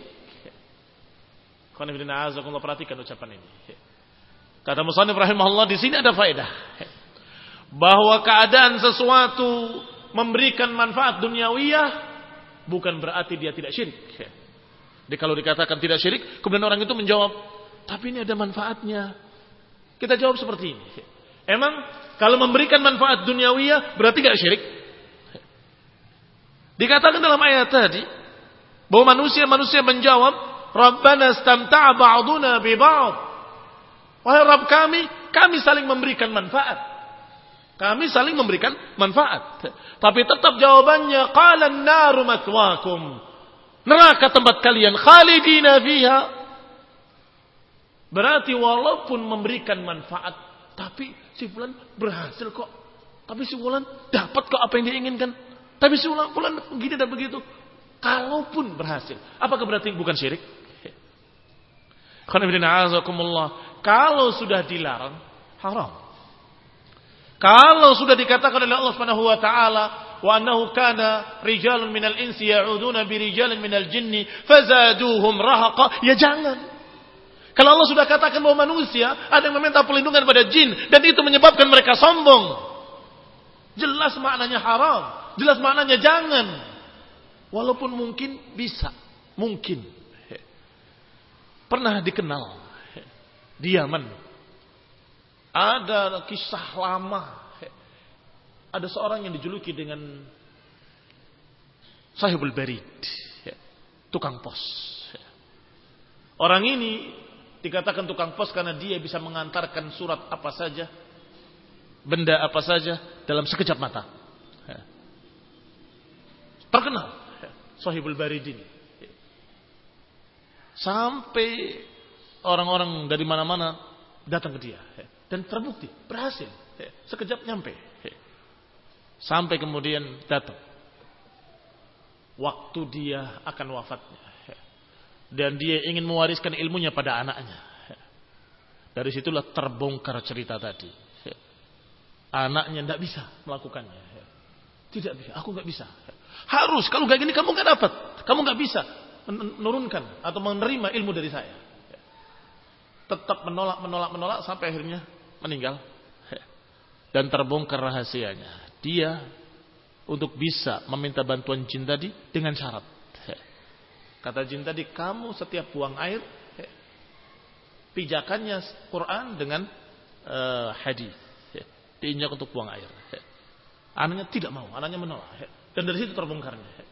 Perhatikan ucapan ini. Kata musannif rahimahullah, di sini ada faedah bahwa keadaan sesuatu memberikan manfaat duniawiyah bukan berarti dia tidak syirik. Jadi kalau dikatakan tidak syirik, kemudian orang itu menjawab, tapi ini ada manfaatnya. Kita jawab seperti ini. Emang kalau memberikan manfaat duniawiyah berarti tidak syirik? Dikatakan dalam ayat tadi bahwa manusia menjawab, Rabbana istamta'a ba'duna bi ba'd. Wahai Rabb kami saling memberikan manfaat. Kami saling memberikan manfaat. Tapi tetap jawabannya, qala an-naru matwaakum. Neraka tempat kalian, khalidina fiha. Berarti walaupun memberikan manfaat, tapi si fulan berhasil kok. Tapi si fulan dapat kok apa yang dia inginkan. Tapi si fulan begini dan begitu. Kalaupun berhasil, apakah berarti bukan syirik? Kalau sudah dilarang, haram. Kalau sudah dikatakan oleh Allah Subhanahu wa taala, wa annahu kana rijalun minal insi ya'uduna bi rijalin minal jinni fazaduhum rahaqa, ya jangan. Kalau Allah sudah katakan bahwa manusia ada yang meminta perlindungan pada jin dan itu menyebabkan mereka sombong, jelas maknanya haram, jelas maknanya jangan. Walaupun mungkin bisa, mungkin pernah dikenal di Yaman ada kisah lama ada seorang yang dijuluki dengan Sahibul Barid, tukang pos. Orang ini dikatakan tukang pos karena dia bisa mengantarkan surat apa saja, benda apa saja dalam sekejap mata. Terkenal Sahibul Barid ini. Sampai orang-orang dari mana-mana datang ke dia. Dan terbukti, berhasil. Sekejap nyampe. Sampai kemudian datang waktu dia akan wafatnya. Dan dia ingin mewariskan ilmunya pada anaknya. Dari situlah terbongkar cerita tadi. Anaknya tidak bisa melakukannya. Tidak bisa, aku nggak bisa. Harus, kalau nggak gini kamu nggak dapat. Kamu nggak bisa menurunkan atau menerima ilmu dari saya. Tetap menolak sampai akhirnya meninggal. Dan terbongkar rahasianya. Dia untuk bisa meminta bantuan jin tadi dengan syarat. Kata jin tadi, kamu setiap buang air, pijakannya Quran dengan hadis. Diinjak untuk buang air. Anaknya tidak mau, anaknya menolak. Dan dari situ terbongkarnya.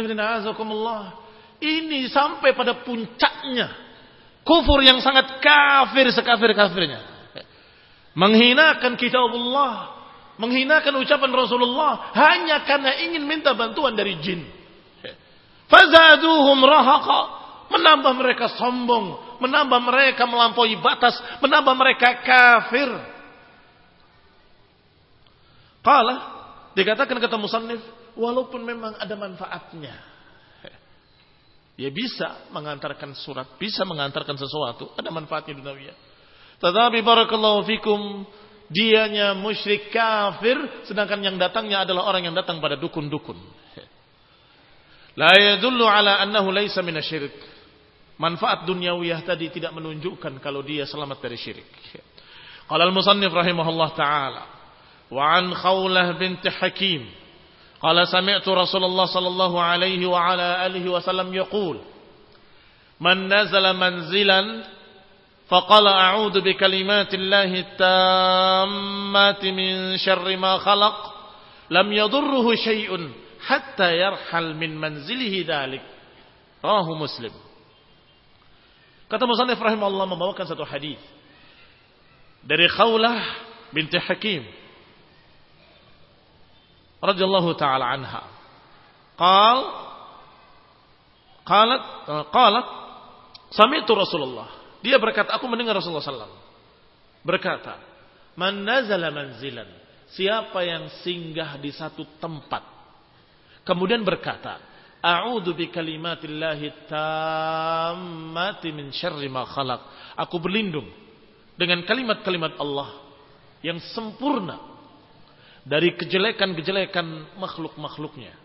Ini sampai pada puncaknya kufur yang sangat kafir, sekafir-kafirnya. Menghinakan kitabullah, menghinakan ucapan Rasulullah hanya karena ingin minta bantuan dari jin. Fazaduhum rahaqa, menambah mereka sombong, menambah mereka melampaui batas, menambah mereka kafir. Qala, dikatakan kata musannif, walaupun memang ada manfaatnya. Ya bisa mengantarkan surat, bisa mengantarkan sesuatu, ada manfaatnya duniawiyah. Tetapi barakallahu fikum, dianya musyrik kafir, sedangkan yang datangnya adalah orang yang datang pada dukun-dukun. La yadullu ala annahu laysa minasyirik. Manfaat duniawiyah tadi tidak menunjukkan kalau dia selamat dari syirik. Qala al-musannif rahimahullah taala, wa an Khawlah binti Hakim, qala sami'tu Rasulullah sallallahu alaihi wa ala alihi wasallam yaqul, man nazala manzilan فقال أعوذ بكلمات الله التامات من شر ما خلق لم يضره شيء حتى يرحل من منزله ذلك رواه مسلم. Kata musannif rahimahullah membawakan satu hadis dari Khawlah binti Hakim radhiyallahu taala anha. Qalat sami'tu Rasulullah. Dia berkata, aku mendengar Rasulullah SAW berkata, man nazala manzilan, siapa yang singgah di satu tempat, kemudian berkata, a'udzu bi kalimatillahi tammati min syarri ma khalaq, aku berlindung dengan kalimat-kalimat Allah yang sempurna dari kejelekan-kejelekan makhluk-makhluknya.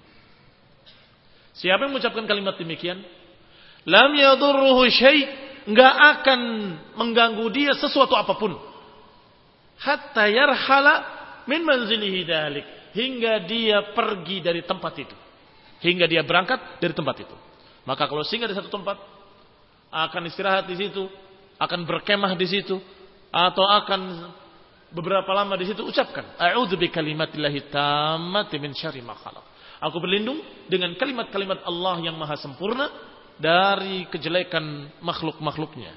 Siapa yang mengucapkan kalimat demikian, lam yadurruhu syai', enggak akan mengganggu dia sesuatu apapun. Hatta yarhala min manzilihi dalik, hingga dia pergi dari tempat itu. Hingga dia berangkat dari tempat itu. Maka kalau singgah di satu tempat, akan istirahat di situ, akan berkemah di situ, atau akan beberapa lama di situ, ucapkan a'udzu bi kalimatillahi tammati min syarri ma khalaq. Aku berlindung dengan kalimat-kalimat Allah yang maha sempurna dari kejelekan makhluk-makhluknya.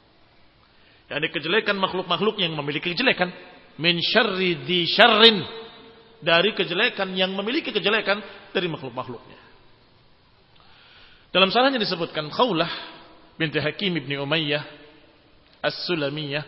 Dari kejelekan makhluk-makhluk yang memiliki kejelekan. Min syarri di syarrin, dari kejelekan yang memiliki kejelekan dari makhluk-makhluknya. Dalam salahnya disebutkan Khawlah binti Hakim ibn Umayyah As-Sulamiyah,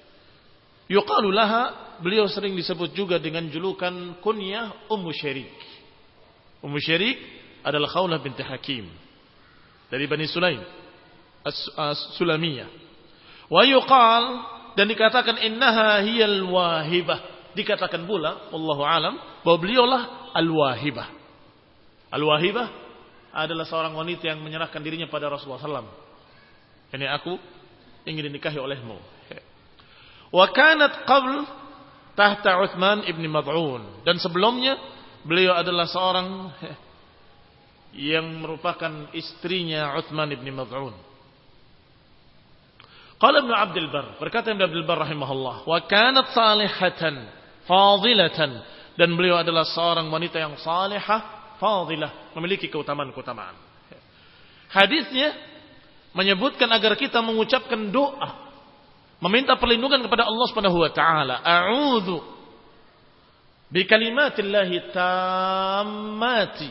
yuqalu laha, beliau sering disebut juga dengan julukan kunyah Ummu Syarik. Ummu Syarik adalah Khawlah binti Hakim dari Bani Sulaim As-Sulamiyah. Wa yuqal, dan dikatakan innaha hiyal wahibah, dikatakan pula wallahu alam bahwa beliaulah al-wahibah. Al-wahibah adalah seorang wanita yang menyerahkan dirinya pada Rasulullah SAW. Ini aku ingin dinikahi olehmu. Wa kanat qabl tahta Uthman ibn Mad'un, dan sebelumnya beliau adalah seorang yang merupakan istrinya Uthman ibn Mad'un. Qala Ibnu Abdul Barr, berkata Ibnu Abdul Barr rahimahullah, wa kanat salihatan fadilatan Dan beliau adalah seorang wanita yang salihah, fadilah, memiliki keutamaan-keutamaan. Hadisnya menyebutkan agar kita mengucapkan doa, meminta perlindungan kepada Allah Subhanahu wa taala. A'udzu bi kalimatillahi tammati.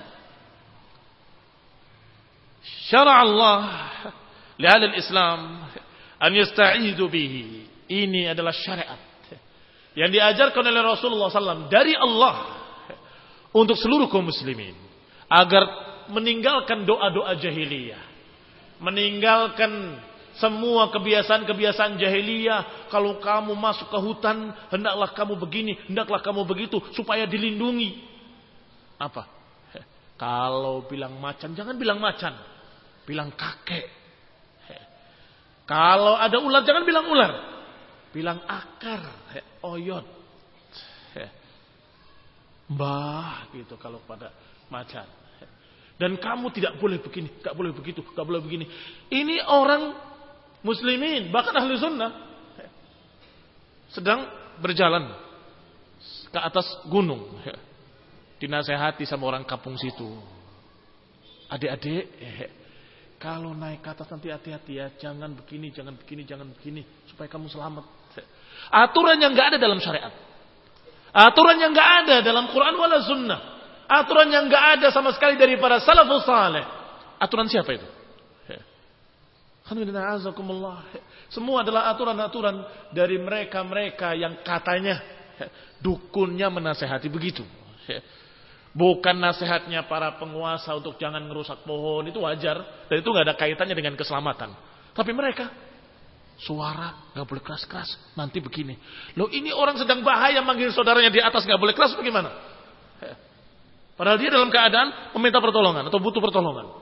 Syara Allah li ahli Islam an yasta'idu bihi. Ini adalah syariat yang diajarkan oleh Rasulullah SAW dari Allah untuk seluruh kaum muslimin agar meninggalkan doa-doa jahiliyah, meninggalkan semua kebiasaan-kebiasaan jahiliyah. Kalau kamu masuk ke hutan, hendaklah kamu begini, hendaklah kamu begitu, supaya dilindungi. Apa? Kalau bilang macan, jangan bilang macan, bilang kakek. Kalau ada ular, jangan bilang ular, bilang akar, oyot, mbah, gitu kalau pada macan. Dan kamu tidak boleh begini, tidak boleh begitu, tidak boleh begini. Ini orang muslimin, bahkan ahli sunnah, sedang berjalan ke atas gunung, dinasehati sama orang kampung situ. Adik-adik, kalau naik ke atas nanti hati-hati ya, jangan begini, jangan begini, jangan begini, supaya kamu selamat. Aturan yang nggak ada dalam syariat, aturan yang nggak ada dalam Quran wala sunnah, aturan yang nggak ada sama sekali dari para salafus saleh. Aturan siapa itu? Semua adalah aturan-aturan dari mereka-mereka yang katanya dukunnya menasehati begitu. Bukan nasihatnya para penguasa untuk jangan merusak pohon, itu wajar. Dan itu gak ada kaitannya dengan keselamatan. Tapi mereka, suara gak boleh keras-keras, nanti begini. Loh, ini orang sedang bahaya manggil saudaranya di atas gak boleh keras, bagaimana? Padahal dia dalam keadaan meminta pertolongan atau butuh pertolongan.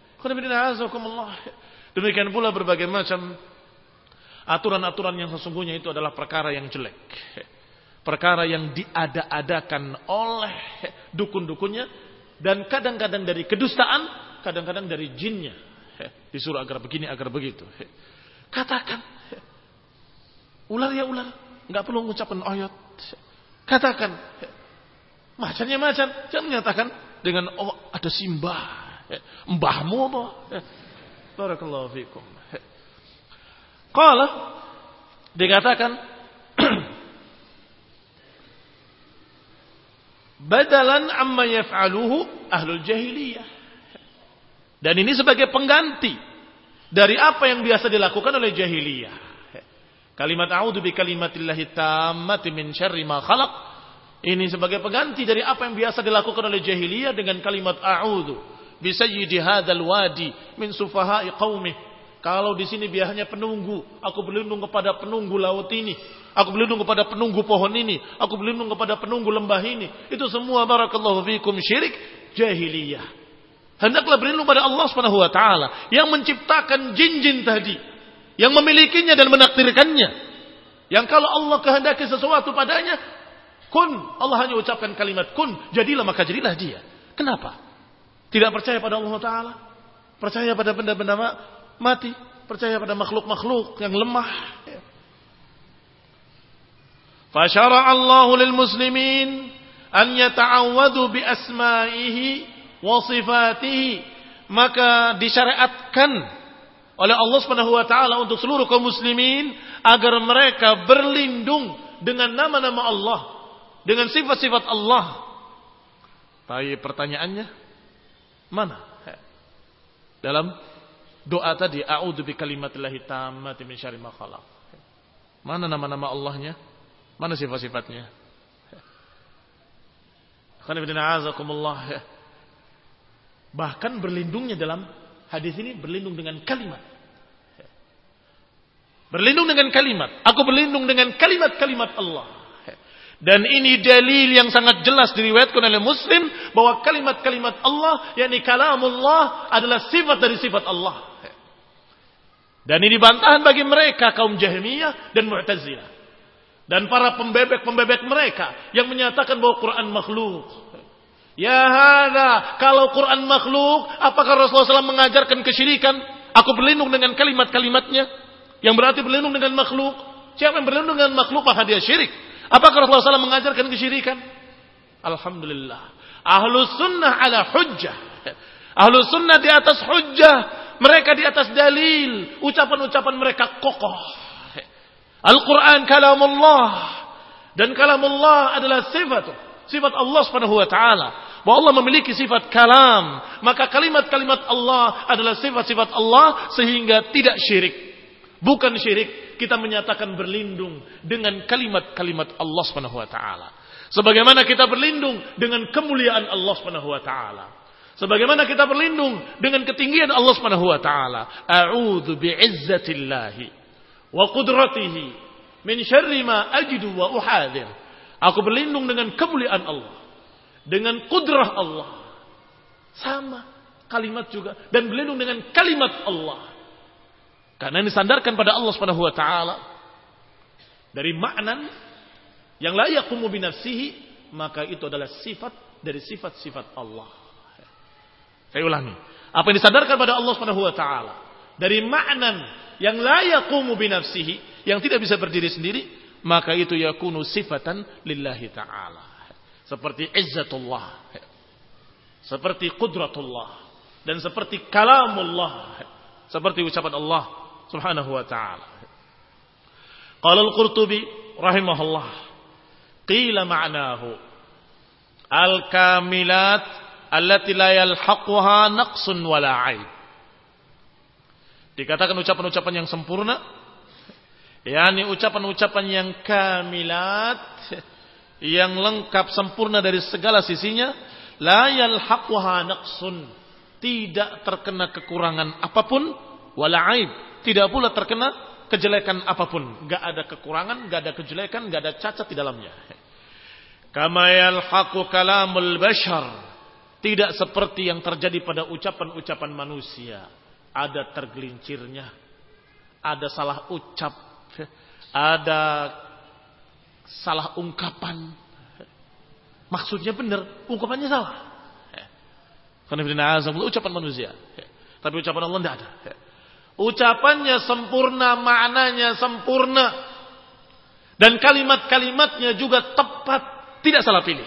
Demikian pula berbagai macam aturan-aturan yang sesungguhnya itu adalah perkara yang jelek. Perkara yang diada-adakan oleh dukun-dukunnya. Dan kadang-kadang dari kedustaan, kadang-kadang dari jinnya. Disuruh agar begini, agar begitu. Katakan, ular ya ular, gak perlu mengucapkan ayat. Katakan, macan ya macan, jangan menyatakan dengan oh ada simbah, mbahmu apa. Barakallahu fikum. Qala, dikatakan badalan amma yaf'aluhu ahlul jahiliyah. Dan ini sebagai pengganti dari apa yang biasa dilakukan oleh jahiliyah. Kalimat a'udzu bi kalimatillahi tammati min syarri ma khalaq. Ini sebagai pengganti dari apa yang biasa dilakukan oleh jahiliyah dengan kalimat a'udzu bi sayyidi hadzal wadi min sufaha'i qaumi. Kalau di sini biasanya penunggu, aku berlindung kepada penunggu laut ini, aku berlindung kepada penunggu pohon ini, aku berlindung kepada penunggu lembah ini. Itu semua barakallahu fikum syirik jahiliyah. Hendaklah berlindung pada Allah Subhanahu wa taala yang menciptakan jin-jin tadi, yang memilikinya dan menakdirkannya. Yang kalau Allah kehendaki sesuatu padanya, kun, Allah hanya ucapkan kalimat kun, jadilah maka jadilah dia. Kenapa? Tidak percaya pada Allah taala, percaya pada benda-benda mati, percaya pada makhluk-makhluk yang lemah. Fasyara Allahu lil muslimin an yata'awwadu bi asma'ihi wa sifatihi. Maka disyariatkan oleh Allah Subhanahu wa taala untuk seluruh kaum muslimin agar mereka berlindung dengan nama-nama Allah, dengan sifat-sifat Allah. Tapi pertanyaannya, mana? Dalam doa tadi, a'udzu bi kalimatillahi tammati min syarri ma khalaq. Mana nama-nama Allahnya? Mana sifat-sifatnya? Bahkan berlindungnya dalam hadis ini berlindung dengan kalimat. Berlindung dengan kalimat. Aku berlindung dengan kalimat-kalimat Allah. Dan ini dalil yang sangat jelas diriwayatkan oleh Muslim bahwa kalimat-kalimat Allah, yakni kalamullah, adalah sifat dari sifat Allah. Dan ini bantahan bagi mereka kaum Jahmiyah dan Mu'tazilah dan para pembebek-pembebek mereka yang menyatakan bahwa Quran makhluk. Ya hada, kalau Quran makhluk, apakah Rasulullah SAW mengajarkan kesyirikan? Aku berlindung dengan kalimat-kalimatnya, yang berarti berlindung dengan makhluk. Siapa yang berlindung dengan makhluk maka dia syirik. Apakah Rasulullah SAW mengajarkan kesyirikan? Alhamdulillah. Ahlus sunnah ala hujjah. Ahlus sunnah di atas hujjah. Mereka di atas dalil. Ucapan-ucapan mereka kokoh. Al-Quran kalamullah. Dan kalamullah adalah sifat Allah subhanahu wa ta'ala. Bahwa Allah memiliki sifat kalam. Maka kalimat-kalimat Allah adalah sifat-sifat Allah. Sehingga tidak syirik. Bukan syirik. Kita menyatakan berlindung dengan kalimat-kalimat Allah subhanahu wa ta'ala. Sebagaimana kita berlindung dengan kemuliaan Allah subhanahu wa ta'ala. Sebagaimana kita berlindung dengan ketinggian Allah subhanahu wa ta'ala. A'udhu bi'izzatillahi wa qudratihi min syarri ma ajidu wa uhadir. Aku berlindung dengan kemuliaan Allah, dengan kudrah Allah. Sama kalimat juga. Dan berlindung dengan kalimat Allah. Karena ini disandarkan pada Allah subhanahu wa ta'ala. Dari makna yang la yaqumu binafsihi, maka itu adalah sifat dari sifat-sifat Allah. Saya ulangi. Apa yang disandarkan pada Allah subhanahu wa ta'ala. Dari makna yang la yaqumu binafsihi, yang tidak bisa berdiri sendiri, maka itu yakunu sifatan lillahi ta'ala. Seperti izzatullah. Seperti qudratullah. Dan seperti kalamullah. Seperti ucapan Allah subhanahu wa ta'ala. Qala al-Qurtubi rahimahullah. Qila ma'nahu al-kamilat allati la yalhaquha naqsun wala 'aib. Dikatakan ucapan-ucapan yang sempurna, yakni ucapan-ucapan yang kamilat, yang lengkap sempurna dari segala sisinya, la yalhaquha naqsun, tidak terkena kekurangan apapun, wala 'aib, tidak pula terkena kejelekan apapun. Gak ada kekurangan, gak ada kejelekan, gak ada cacat di dalamnya. Kama yalhaqu kalamul bashar, tidak seperti yang terjadi pada ucapan-ucapan manusia. Ada tergelincirnya, ada salah ucap, ada salah ungkapan. Maksudnya benar, ungkapannya salah. Karena ucapan manusia, tapi ucapan Allah tidak ada. Ucapannya sempurna, maknanya sempurna. Dan kalimat-kalimatnya juga tepat, tidak salah pilih.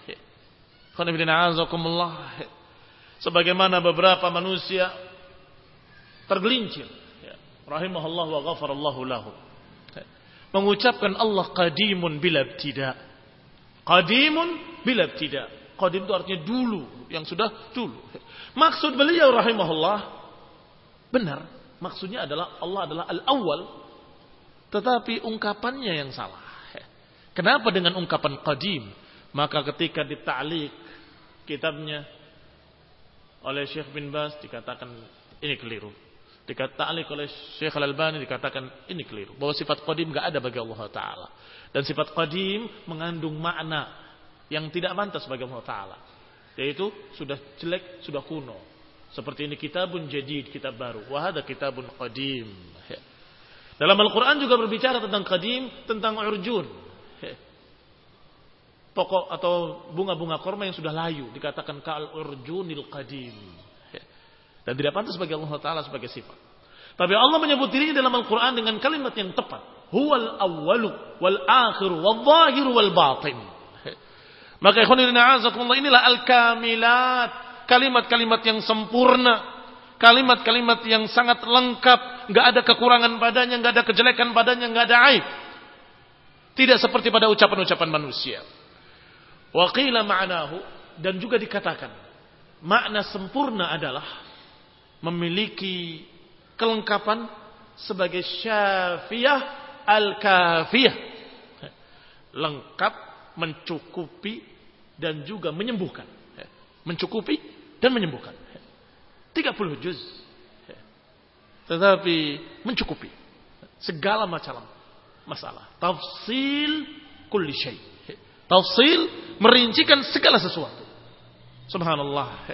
Sebagaimana beberapa manusia tergelincir. Rahimahullah wa ghafarallahu lahu. Mengucapkan Allah qadimun bila ibtida. Qadimun bila ibtida. Qadim itu artinya dulu, yang sudah dulu. Maksud beliau rahimahullah benar. Maksudnya adalah Allah adalah al-awwal, tetapi ungkapannya yang salah. Kenapa dengan ungkapan qadim? Maka ketika dita'liq kitabnya oleh Syekh bin Baz dikatakan ini keliru. Ta'liq oleh Syekh Al-Albani dikatakan ini keliru. Bahwa sifat qadim enggak ada bagi Allah Ta'ala. Dan sifat qadim mengandung makna yang tidak pantas bagi Allah Ta'ala. Yaitu sudah jelek, sudah kuno. Seperti ini kitabun jadid, kitab baru. Wahada kitabun qadim. Dalam Al-Quran juga berbicara tentang qadim, tentang urjun. Pokok atau bunga-bunga korma yang sudah layu. Dikatakan ka'al urjunil qadim. Dan tidak pantas bagi Allah Ta'ala sebagai sifat. Tapi Allah menyebut diri dalam Al-Quran dengan kalimat yang tepat. Huwal awwalu wal akhiru wal zahiru wal batin. Maka inilah al-kamilat. Kalimat-kalimat yang sempurna. Kalimat-kalimat yang sangat lengkap. Gak ada kekurangan padanya. Gak ada kejelekan padanya. Gak ada aib. Tidak seperti pada ucapan-ucapan manusia. Wa qila ma'nahu. Dan juga dikatakan. Makna sempurna adalah. Memiliki kelengkapan. Sebagai syafiyah al-kafiyah. Lengkap. Mencukupi. Dan juga menyembuhkan. Mencukupi. Dan menyembuhkan. 30 juz. Tetapi mencukupi. Segala macam masalah. Tafsil kulli syai. Tafsil merincikan segala sesuatu. Subhanallah.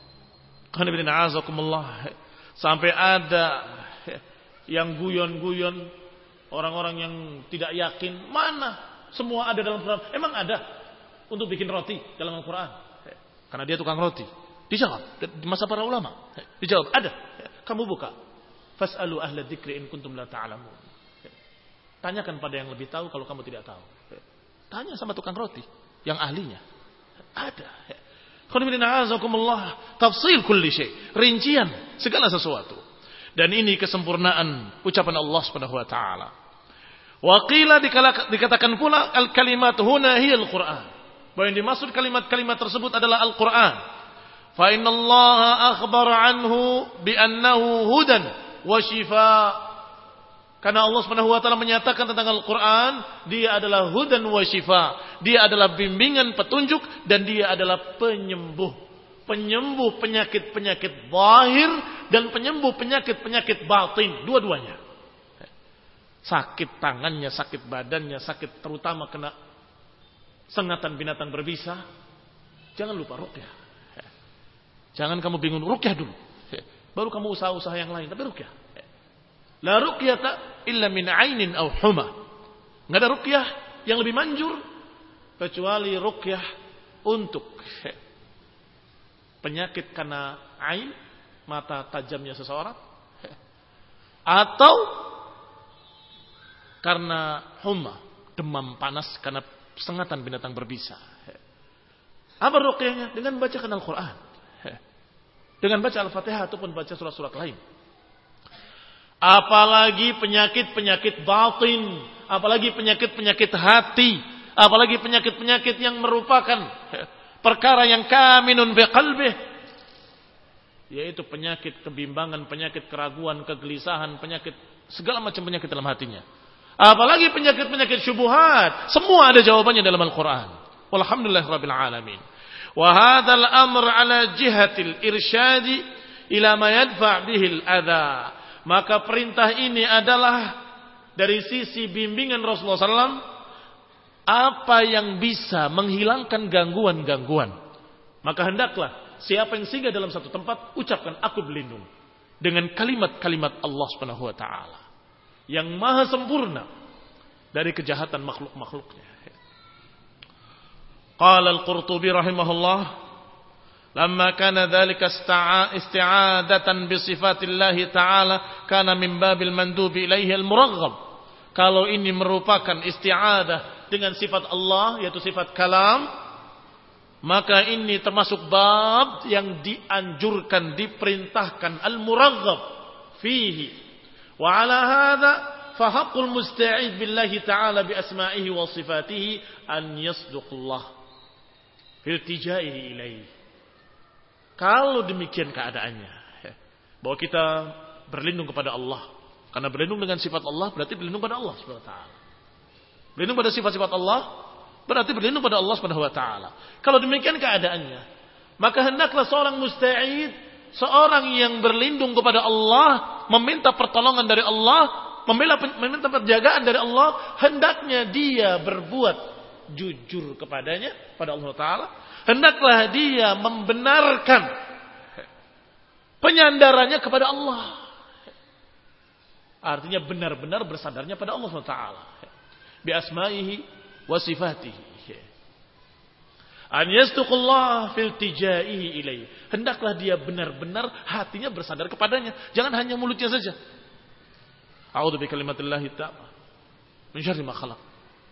Sampai ada yang guyon-guyon, orang-orang yang tidak yakin, mana semua ada dalam Quran. Emang ada untuk bikin roti dalam Al-Quran? Karena dia tukang roti. Dijawab di masa para ulama. Dijawab ada. Kamu buka. Fas'alu ahla dzikri in kuntum la ta'lamun. Tanyakan pada yang lebih tahu kalau kamu tidak tahu. Tanya sama tukang roti yang ahlinya. Ada. Tafsil kulli syai, rincian segala sesuatu. Dan ini kesempurnaan ucapan Allah Subhanahu wa taala. Wa qila dikatakan pula al-kalimat huna hiya al-Qur'an. Bahwa yang dimaksud kalimat-kalimat tersebut adalah Al-Qur'an. Fa innallaha akhbara anhu bi annahu hudan wa shifaa. Karena Allah Subhanahu wa taala menyatakan tentang Al-Qur'an, dia adalah hudan wa shifa. Dia adalah bimbingan, petunjuk, dan dia adalah penyembuh. Penyembuh penyakit-penyakit zahir dan penyembuh penyakit-penyakit batin, dua-duanya. Sakit tangannya, sakit badannya, sakit terutama kena sengatan binatang berbisa, jangan lupa ruqyah. Jangan kamu bingung, ruqyah dulu. Baru kamu usaha-usaha yang lain, tapi ruqyah. La ruqyata illa min ainin aw huma. Enggak ada ruqyah yang lebih manjur kecuali ruqyah untuk penyakit karena ain, mata tajamnya seseorang, atau karena huma, demam panas karena sengatan binatang berbisa. Apa ruqyahnya? Dengan bacakan Al-Quran, dengan baca Al-Fatihah ataupun baca surat-surat lain. Apalagi penyakit-penyakit batin, apalagi penyakit-penyakit hati, apalagi penyakit-penyakit yang merupakan perkara yang kaminun bi qalbih, yaitu penyakit kebimbangan, penyakit keraguan, kegelisahan, penyakit segala macam penyakit dalam hatinya. Apalagi penyakit-penyakit syubhat, semua ada jawabannya dalam Al-Qur'an. Walhamdulillahirabbil alamin. Wa hadzal amr ala jihatil irsyadi ila ma yadfa' bihil adza. Maka perintah ini adalah dari sisi bimbingan Rasulullah SAW, apa yang bisa menghilangkan gangguan-gangguan. Maka hendaklah siapa yang singgah dalam satu tempat, ucapkan aku berlindung dengan kalimat-kalimat Allah Subhanahu wa taala yang maha sempurna dari kejahatan makhluk-makhluknya. Qala Al-Qurtubi rahimahullah, lamma kana dzalika isti'adatan bi sifatillahi ta'ala kana min babil mandubi ilaihi al-muraghab. Kalau ini merupakan isti'adah dengan sifat Allah, yaitu sifat kalam, maka ini termasuk bab yang dianjurkan, diperintahkan, al-muraghab fihi. Wa ala hadza fa haqqul musta'id billahi ta'ala bi asma'ihi wa sifatihi an yasduqullah fi iltijaihi ilaihi. Kalau demikian keadaannya, bahwa kita berlindung kepada Allah, karena berlindung dengan sifat Allah berarti berlindung pada Allah Subhanahu wa taala. Berlindung pada sifat-sifat Allah berarti berlindung pada Allah Subhanahu wa taala. Kalau demikian keadaannya, maka hendaklah seorang musta'id, seorang yang berlindung kepada Allah, meminta pertolongan dari Allah, meminta penjagaan dari Allah, hendaknya dia berbuat jujur kepadanya, pada Allah taala. Hendaklah dia membenarkan penyandarannya kepada Allah. Artinya benar-benar bersandarnya pada Allah SWT. Bi asma'ihi wa sifatihi. An yastuqullah fil tijaihi ilaihi. Hendaklah dia benar-benar hatinya bersandar kepadanya. Jangan hanya mulutnya saja. A'udzu bi kalimatillahi ta'ala min syarri ma khalaq.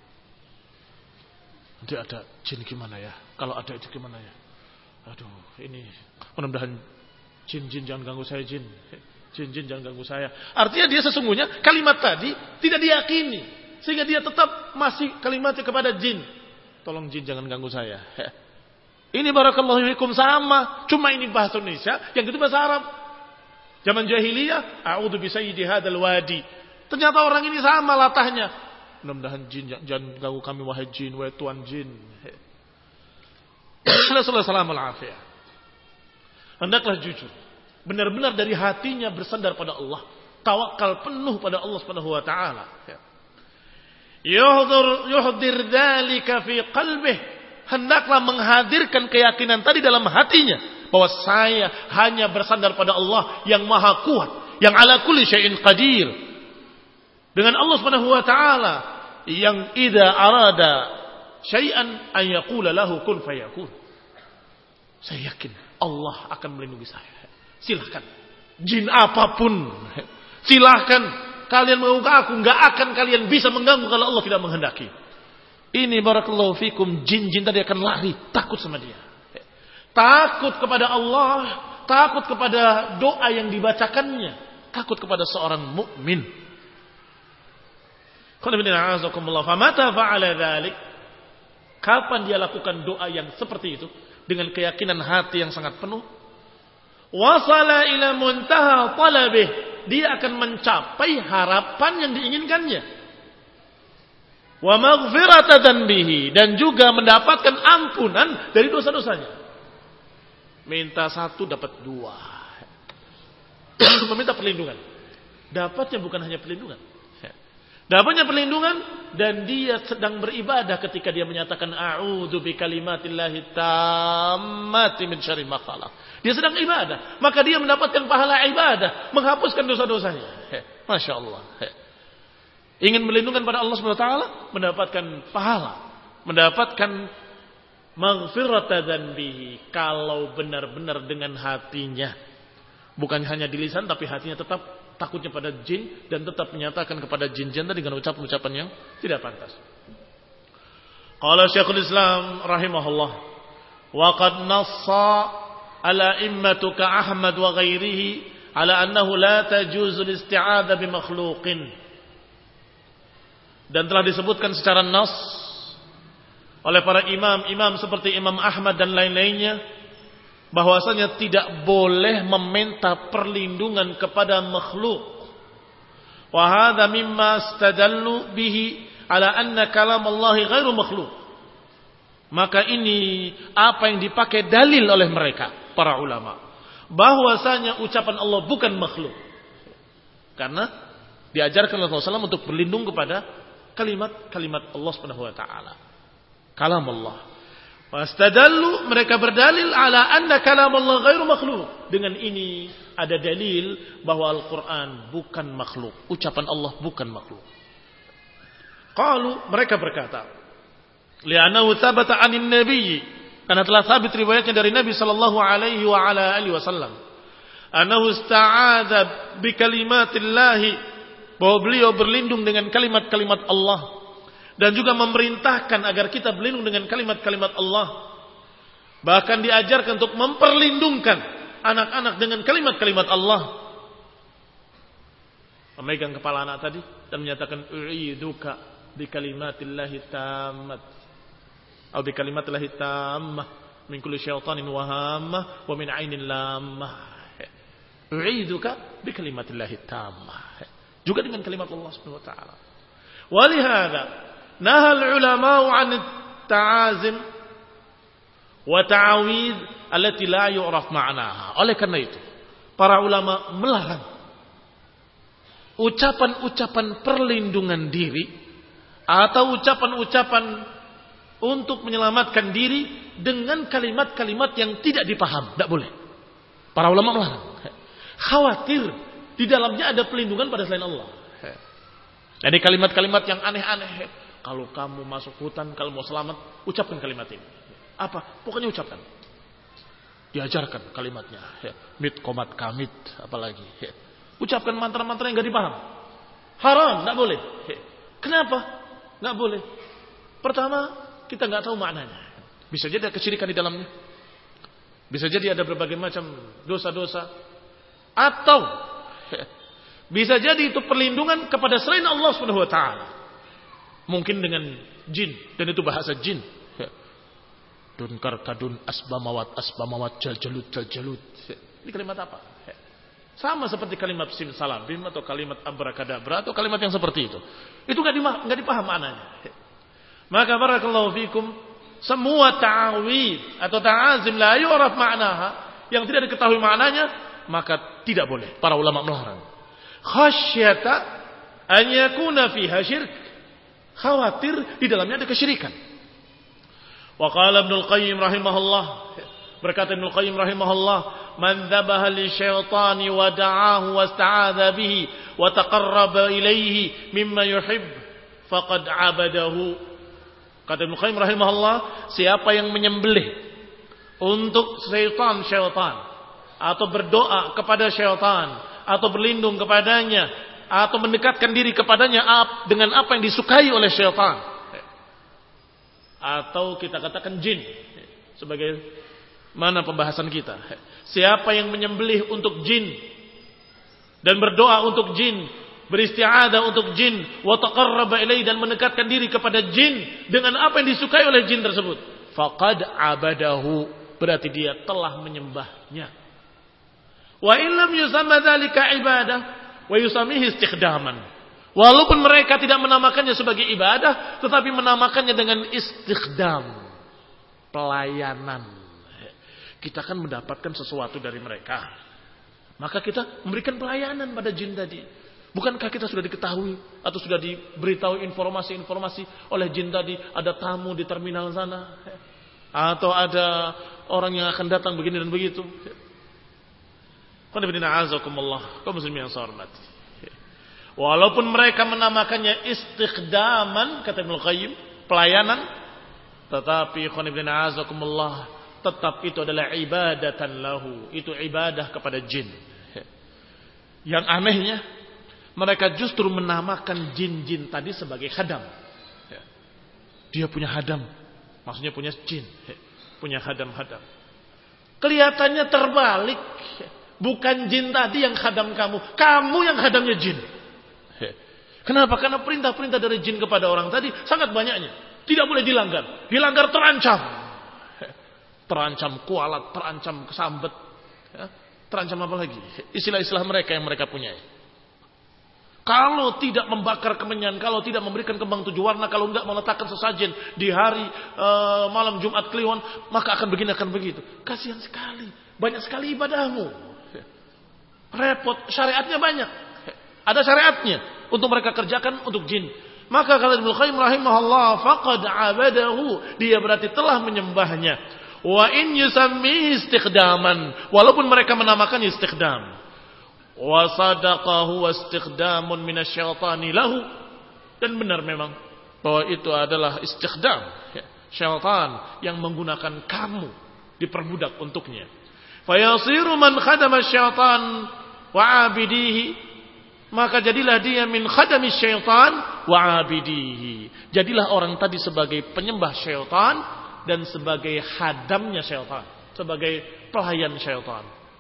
Nanti ada jin gimana ya? Kalau ada itu gimana ya? Aduh, ini mudah-mudahan jin jangan ganggu saya, jin jangan ganggu saya. Artinya dia sesungguhnya kalimat tadi tidak diyakini, sehingga dia tetap masih kalimatnya kepada jin. Tolong jin jangan ganggu saya. Ini barakallahu fikum sama, cuma ini bahasa Indonesia, yang itu bahasa Arab. Zaman jahiliyah, a'udzu bi sayyidi hadzal wadi. Ternyata orang ini sama latahnya. Mudah-mudahan jin jangan ganggu kami, wahai jin, wahai tuan jin. Sallallahu alaihi. Hendaklah jujur, benar-benar dari hatinya bersandar pada Allah, tawakal penuh pada Allah Subhanahu wa taala. Yuhdir dzalika fi qalbih, hendaklah menghadirkan keyakinan tadi dalam hatinya bahwa saya hanya bersandar pada Allah yang maha kuat, yang ala kulli syai'in qadir. Dengan Allah Subhanahu wa taala yang idza arada syai'an an yaqula lahu kun fayakun. Saya yakin Allah akan melindungi saya. Silahkan jin apapun, silahkan kalian mengganggu aku, enggak akan kalian bisa mengganggu kalau Allah tidak menghendaki. Ini barakallahu fikum, jin-jin tadi akan lari, takut sama dia. Takut kepada Allah, takut kepada doa yang dibacakannya, takut kepada seorang mukmin. Famata fa'ala dzalik. Kapan dia lakukan doa yang seperti itu dengan keyakinan hati yang sangat penuh? Wasala ila muntaha talabih. Dia akan mencapai harapan yang diinginkannya. Wa maghfirata dzanbihi, dan juga mendapatkan ampunan dari dosa-dosanya. Minta satu dapat dua. Meminta perlindungan. Dapatnya bukan hanya perlindungan. Dapatnya perlindungan dan dia sedang beribadah ketika dia menyatakan a'udzu bikalimatillahi tammati min syarri ma khalaq. Dia sedang ibadah, maka dia mendapatkan pahala ibadah, menghapuskan dosa-dosanya. Masya Allah. Ingin melindungi pada Allah Subhanahu wa taala, mendapatkan pahala, mendapatkan maghfirata dzanbihi kalau benar-benar dengan hatinya. Bukan hanya di lisan tapi hatinya tetap takutnya pada jin dan tetap menyatakan kepada jin-jin dengan ucapan-ucapan yang tidak pantas. Qala Syekhul Islam rahimahullah, wa qad nassa ala immatu ka Ahmad wa ghairihi ala annahu la tajuzu al-isti'adha bi makhluqin. Dan telah disebutkan secara nas oleh para imam seperti Imam Ahmad dan lain-lainnya bahwasanya tidak boleh meminta perlindungan kepada makhluk. Wa hadza mimma istadallu bihi ala anna kalam Allah ghairu makhluk. Maka ini apa yang dipakai dalil oleh mereka para ulama, bahwasanya ucapan Allah bukan makhluk. Karena diajarkan oleh Rasulullah SAW untuk berlindung kepada kalimat-kalimat Allah Subhanahu wa taala. Kalam Allah. Wastadallu, mereka berdalil ala anna kalam Allah ghairu makhluk. Dengan ini ada dalil bahwa Al-Quran bukan makhluk. Ucapan Allah bukan makhluk. Qalu, mereka berkata, li'annahu thabata 'anin nabiy, karena telah sabit riwayatnya dari Nabi sallallahu alaihi wa ala alihi wasallam, annahu ista'adza bi kalimatillah, bahwa beliau berlindung dengan kalimat-kalimat Allah. Dan juga memerintahkan agar kita berlindung dengan kalimat-kalimat Allah. Bahkan diajarkan untuk memperlindungkan anak-anak dengan kalimat-kalimat Allah. Memegang kepala anak tadi dan menyatakan u'iduka bi kalimatillahi tammat atau bi kalimatillahi tammah min kulli syaitanin wa hammah wa min 'ainin lammah. U'iduka bi kalimatillahi tammah. Juga dengan kalimat Allah Subhanahu wa taala. Walihada nahal ulama'u 'an ta'azim wa ta'awidh allati la yu'raf ma'naha. Oleh karena itu, para ulama melarang ucapan-ucapan perlindungan diri atau ucapan-ucapan untuk menyelamatkan diri dengan kalimat-kalimat yang tidak dipaham. Tidak boleh. Para ulama melarang. Khawatir di dalamnya ada pelindungan pada selain Allah. Jadi kalimat-kalimat yang aneh-aneh. Kalau kamu masuk hutan, kalau mau selamat, ucapkan kalimat ini. Apa? Pokoknya ucapkan. Diajarkan kalimatnya. Mit komat kamit, apalagi. Ucapkan mantra-mantra yang gak dipaham. Haram, gak boleh. Kenapa? Gak boleh. Pertama, kita gak tahu maknanya. Bisa jadi ada kesyirikan di dalamnya. Bisa jadi ada berbagai macam dosa-dosa. Atau bisa jadi itu perlindungan kepada selain Allah Subhanahu wa taala. Mungkin dengan jin, dan itu bahasa jin. Dun karkadun asbamawat jaljalut. Ini kalimat apa? Sama seperti kalimat simsalabim atau kalimat abrakadabra atau kalimat yang seperti itu. Itu enggak dipaham maknanya. Maka barakallahu fikum, semua ta'awidh atau ta'azim la yu'raf ma'naha, yang tidak diketahui maknanya, maka tidak boleh. Para ulama melarang. Khasyata an yakuna fiha syirk. Khawatir di dalamnya ada kesyirikan. Wa qala Ibnul Qayyim rahimahullah, berkata Ibnul Qayyim rahimahullah, man dzabaha lisyaitani wa da'ahu wasta'adza bihi wa taqarraba ilayhi mimma yuhibb faqad 'abadahu. Kata Ibnul Qayyim rahimahullah, siapa yang menyembelih untuk syaitan atau berdoa kepada syaitan atau berlindung kepadanya atau mendekatkan diri kepadanya dengan apa yang disukai oleh syaitan, atau kita katakan jin sebagai mana pembahasan kita. Siapa yang menyembelih untuk jin dan berdoa untuk jin, beristi'adzah untuk jin, wa taqarraba ilaihi dan mendekatkan diri kepada jin dengan apa yang disukai oleh jin tersebut, faqad abadahu, berarti dia telah menyembahnya. Wa illam yusamma dzalika ibadah wa yusamihi istikhdaman. Walaupun mereka tidak menamakannya sebagai ibadah, tetapi menamakannya dengan istikhdam, pelayanan. Kita akan mendapatkan sesuatu dari mereka, maka kita memberikan pelayanan pada jin tadi. Bukankah kita sudah diketahui atau sudah diberitahu informasi-informasi oleh jin tadi, ada tamu di terminal sana, atau ada orang yang akan datang begini dan begitu. Qul inna a'azakumullah, kaum muslimin yang saya hormati. Walaupun mereka menamakannya istikhdaman, kata Ibnu Qayyim, pelayanan, tetapi khonibina azakumullah, tetap itu adalah ibadatan lahu, itu ibadah kepada jin. Yang anehnya, mereka justru menamakan jin-jin tadi sebagai khadam. Dia punya hadam, maksudnya punya jin, punya hadam-hadam. Kelihatannya terbalik, bukan jin tadi yang khadam kamu yang khadamnya jin. Kenapa? Karena perintah-perintah dari jin kepada orang tadi sangat banyaknya. Tidak boleh dilanggar. Dilanggar terancam. Terancam kualat, terancam kesambet. Terancam apa lagi? Istilah-istilah mereka yang mereka punyai. Kalau tidak membakar kemenyan, kalau tidak memberikan kembang 7 warna, kalau enggak meletakkan sesajen di hari malam Jumat Kliwon, maka akan begini, akan begitu. Kasihan sekali. Banyak sekali ibadahmu. Repot. Syariatnya banyak. Ada syariatnya untuk mereka kerjakan untuk jin. Maka kata Ibnu Qayyim rahimahullah, faqad abadahu, dia berarti telah menyembahnya. Wa in yusammi istikhdaman, walaupun mereka menamakan istikhdam. Wa sadaqahu wastikhdamun minasyaitani lahu, dan benar memang bahwa itu adalah istikhdam, syaitan yang menggunakan kamu, diperbudak untuknya. Fayasiru man khadama syaitan wa abidihi, maka jadilah dia min khadami syaitan wa abidihi. Jadilah orang tadi sebagai penyembah syaitan dan sebagai hadamnya syaitan, sebagai pelayan syaitan.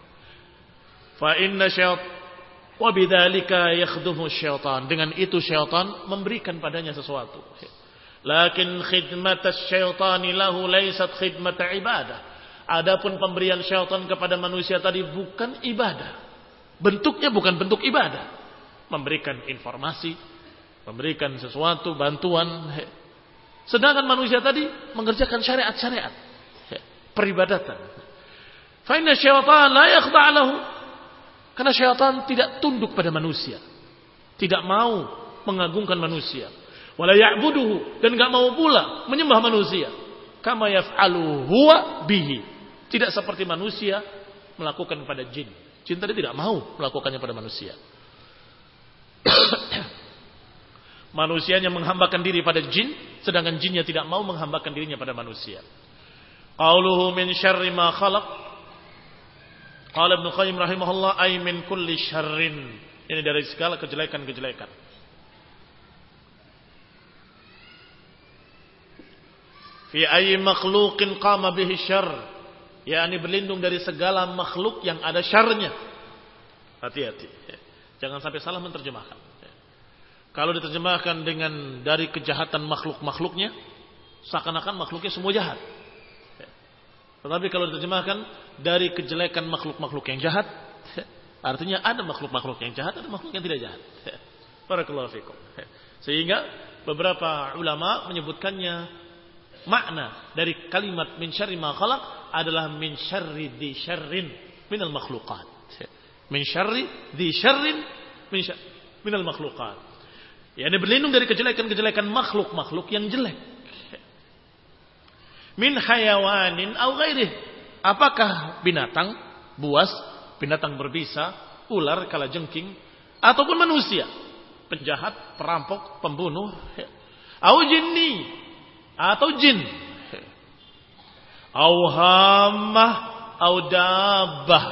Fa inna syaitan wa bidzalika yakhdumu syaitan, dengan itu syaitan memberikan padanya sesuatu. Lakin khidmatas syaitani lahu laysat khidmat ibadah. Adapun pemberian syaitan kepada manusia tadi bukan ibadah. Bentuknya bukan bentuk ibadah. Memberikan informasi, memberikan sesuatu, bantuan. Sedangkan manusia tadi mengerjakan syariat-syariat, peribadatan. Fa inna syaitan la yakhda' lahu, karena syaitan tidak tunduk pada manusia, tidak mau mengagungkan manusia. Wala ya'buduhu, dan enggak mau pula menyembah manusia. Kama yaf'alu huwa bihi, tidak seperti manusia melakukan pada jin. Jin tadi tidak mau melakukannya pada manusia. Manusianya menghambakan diri pada jin, sedangkan jinnya tidak mau menghambakan dirinya pada manusia. Qauluhu min syarri ma khalaq, qala Ibnu Qayyim rahimahullah, ay min kulli syarrin, ini dari segala kejelekan-kejelekan. Fi ayyi makhluqin qama bihi syarr, yakni berlindung dari segala makhluk yang ada syarrnya. Hati-hati, jangan sampai salah menerjemahkan. Kalau diterjemahkan dengan dari kejahatan makhluk-makhluknya, seakan-akan makhluknya semua jahat. Tetapi kalau diterjemahkan dari kejelekan makhluk-makhluk yang jahat, artinya ada makhluk-makhluk yang jahat, ada makhluk yang tidak jahat. Barakallahu fikum. Sehingga beberapa ulama menyebutkannya, makna dari kalimat min syarri ma khalaq adalah min syarri dzi syarrin minal makhluqat. Min syarri dzi syarrin minal makhluqat. Yani berlindung dari kejelekan-kejelekan makhluk-makhluk yang jelek. Min hayawanin aw ghairih. Apakah binatang, buas, binatang berbisa, ular, kalajengking, ataupun manusia, penjahat, perampok, pembunuh, aw jinni, atau jin, aw hammah, aw dabbah,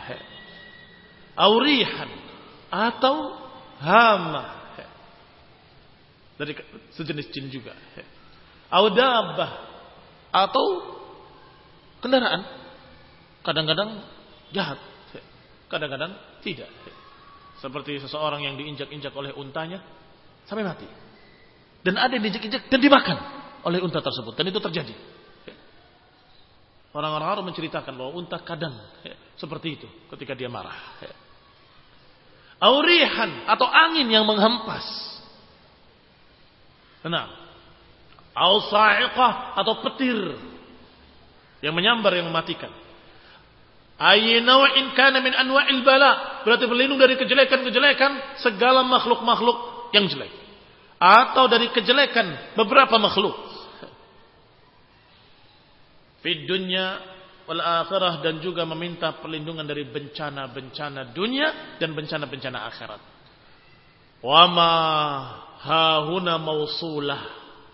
aw rihan, atau hama, dari sejenis jin juga, Au dabbah, atau kendaraan. Kadang-kadang jahat, kadang-kadang tidak. Seperti seseorang yang diinjak-injak oleh untanya sampai mati. Dan ada yang diinjak-injak dan dimakan oleh unta tersebut. Dan itu terjadi. Orang-orang Arab menceritakan bahwa unta kadang seperti itu ketika dia marah. Aurihan, atau angin yang menghempas. Nah, au sa'iqah, atau petir yang menyambar, yang mematikan. Ayy naw'in kana min anwa'il bala, berarti berlindung dari kejelekan-kejelekan segala makhluk-makhluk yang jelek, atau dari kejelekan beberapa makhluk. Fid dunya wal akhirah, dan juga meminta perlindungan dari bencana-bencana dunia dan bencana-bencana akhirat. Wa ma hahuna mausulah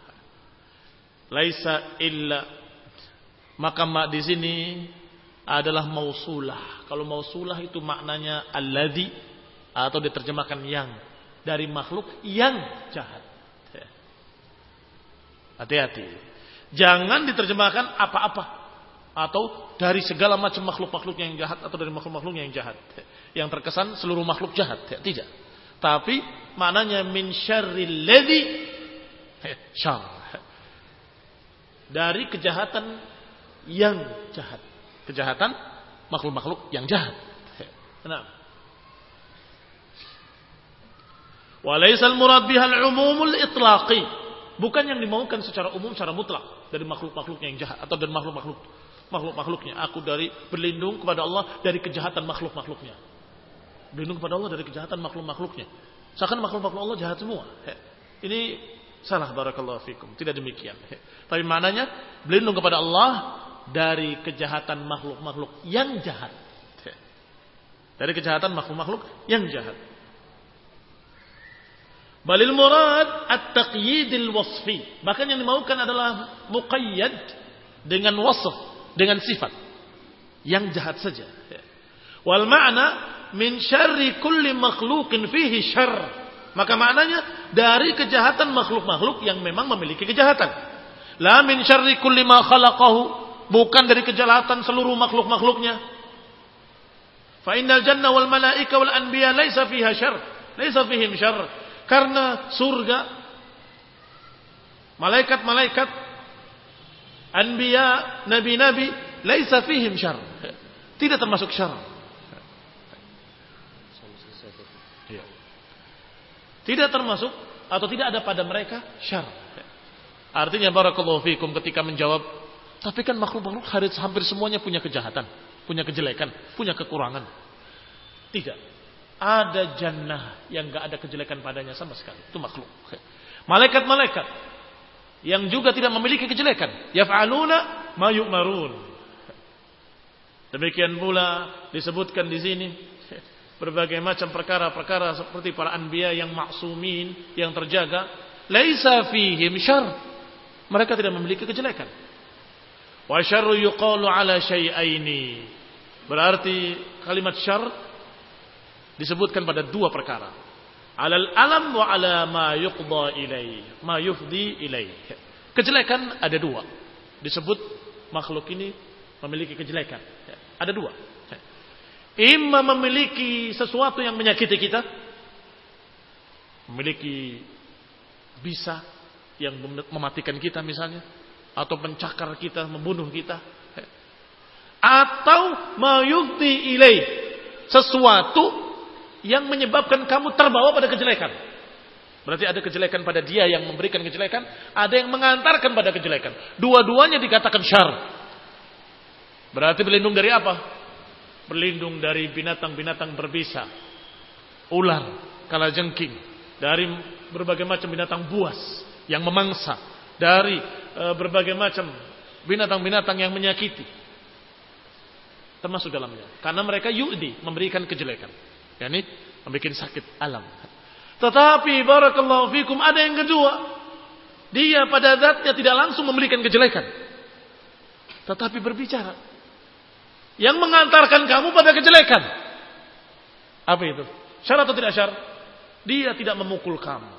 laisa illa, maka ma di sini adalah mausulah. Kalau mausulah itu maknanya alladzi, atau diterjemahkan yang, dari makhluk yang jahat. Hati-hati. Jangan diterjemahkan apa-apa, atau dari segala macam makhluk-makhluk yang jahat, atau dari makhluk-makhluk yang jahat. Yang terkesan seluruh makhluk jahat. Tidak. Tapi maknanya min syarril ladzi syarr. Dari kejahatan yang jahat. Kejahatan makhluk-makhluk yang jahat. Nah. Wa laysal murad bihal umumul itlaqi. Bukan yang dimaukan secara umum, secara mutlak, dari makhluk-makhluknya yang jahat, atau dari makhluk-makhluknya. Aku berlindung kepada Allah dari kejahatan makhluk-makhluknya. Berlindung kepada Allah dari kejahatan makhluk-makhluknya. Seakan makhluk-makhluk Allah jahat semua. Ini salah, barakallahu fikum. Tidak demikian. Tapi maknanya berlindung kepada Allah dari kejahatan makhluk-makhluk yang jahat. Dari kejahatan makhluk-makhluk yang jahat. Balil murad at-taqyidil wasfi. Bahkan yang dimaukan adalah muqayyad dengan wasf, dengan sifat yang jahat saja. Wal ma'na min syarri kulli makhluqin fihi syarr. Maka maknanya dari kejahatan makhluk-makhluk yang memang memiliki kejahatan. La min syarri kulli ma khalaqahu, bukan dari kejahatan seluruh makhluk-makhluknya. Fa innal janna wal malaika wal anbiya laisa fiha syarr, laisa fihim syarr. Karena surga, malaikat-malaikat, anbiya, nabi-nabi, laisa fihim syarr. Tidak termasuk syarr. Tidak termasuk, atau tidak ada pada mereka syarr. Artinya barakallahu fikum ketika menjawab, tapi kan makhluk-makhluk hampir semuanya punya kejahatan, punya kejelekan, punya kekurangan. Tidak. Ada jannah yang gak ada kejelekan padanya sama sekali. Itu makhluk. Malaikat-malaikat yang juga tidak memiliki kejelekan. Yaf'aluna ma yu'marun. Demikian pula disebutkan di sini berbagai macam perkara-perkara seperti para anbiya yang maksumin, yang terjaga. Laisa fihim syarr. Mereka tidak memiliki kejelekan. Wa syarru yuqalu ala syai'aini. Berarti kalimat syarr disebutkan pada dua perkara. Alal alam wa ala ma yuqda ilaih, ma yufdi ilaih. Kejelekan ada dua. Disebut makhluk ini memiliki kejelekan. Ada dua. Imma memiliki sesuatu yang menyakiti kita. Memiliki bisa yang mematikan kita misalnya. Atau mencakar kita, membunuh kita. Atau ma yufdi ilaih. Sesuatu yang menyebabkan kamu terbawa pada kejelekan. Berarti ada kejelekan pada dia yang memberikan kejelekan, ada yang mengantarkan pada kejelekan. Dua-duanya dikatakan syarr. Berarti berlindung dari apa? Berlindung dari binatang-binatang berbisa, ular, kalajengking, dari berbagai macam binatang buas yang memangsa, dari berbagai macam binatang-binatang yang menyakiti. Termasuk dalamnya. Karena mereka yu'di, memberikan kejelekan. Yani membuat sakit alam. Tetapi barakallahu fikum ada yang kedua. Dia pada zatnya tidak langsung memberikan kejelekan. Tetapi berbicara. Yang mengantarkan kamu pada kejelekan. Apa itu? Syarr atau tidak syarr? Dia tidak memukul kamu.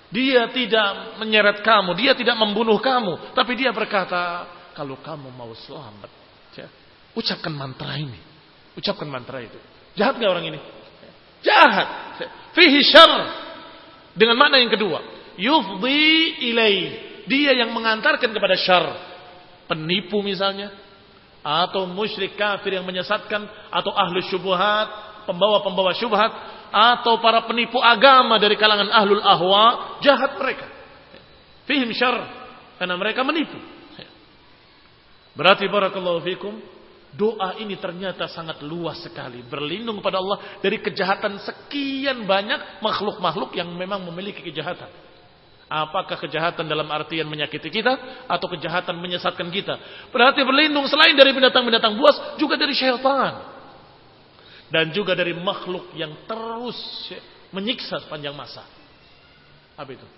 Dia tidak menyeret kamu, dia tidak membunuh kamu, tapi dia berkata, kalau kamu mau selamat, ya, ucapkan mantra ini. Ucapkan mantra itu. Jahat gak orang ini? Jahat. Fihi syarr. Dengan makna yang kedua, yufdi ilaih. Dia yang mengantarkan kepada syarr. Penipu misalnya, atau musyrik kafir yang menyesatkan, atau ahlu syubhat, pembawa-pembawa syubhat, atau para penipu agama dari kalangan ahlul ahwa, jahat mereka. Fihim syarr, karena mereka menipu. Berarti barakallahu fikum, doa ini ternyata sangat luas sekali, berlindung kepada Allah dari kejahatan sekian banyak makhluk-makhluk yang memang memiliki kejahatan. Apakah kejahatan dalam artian menyakiti kita atau kejahatan menyesatkan kita? Berarti berlindung selain dari binatang-binatang buas, juga dari syaitan. Dan juga dari makhluk yang terus menyiksa sepanjang masa. Apa itu?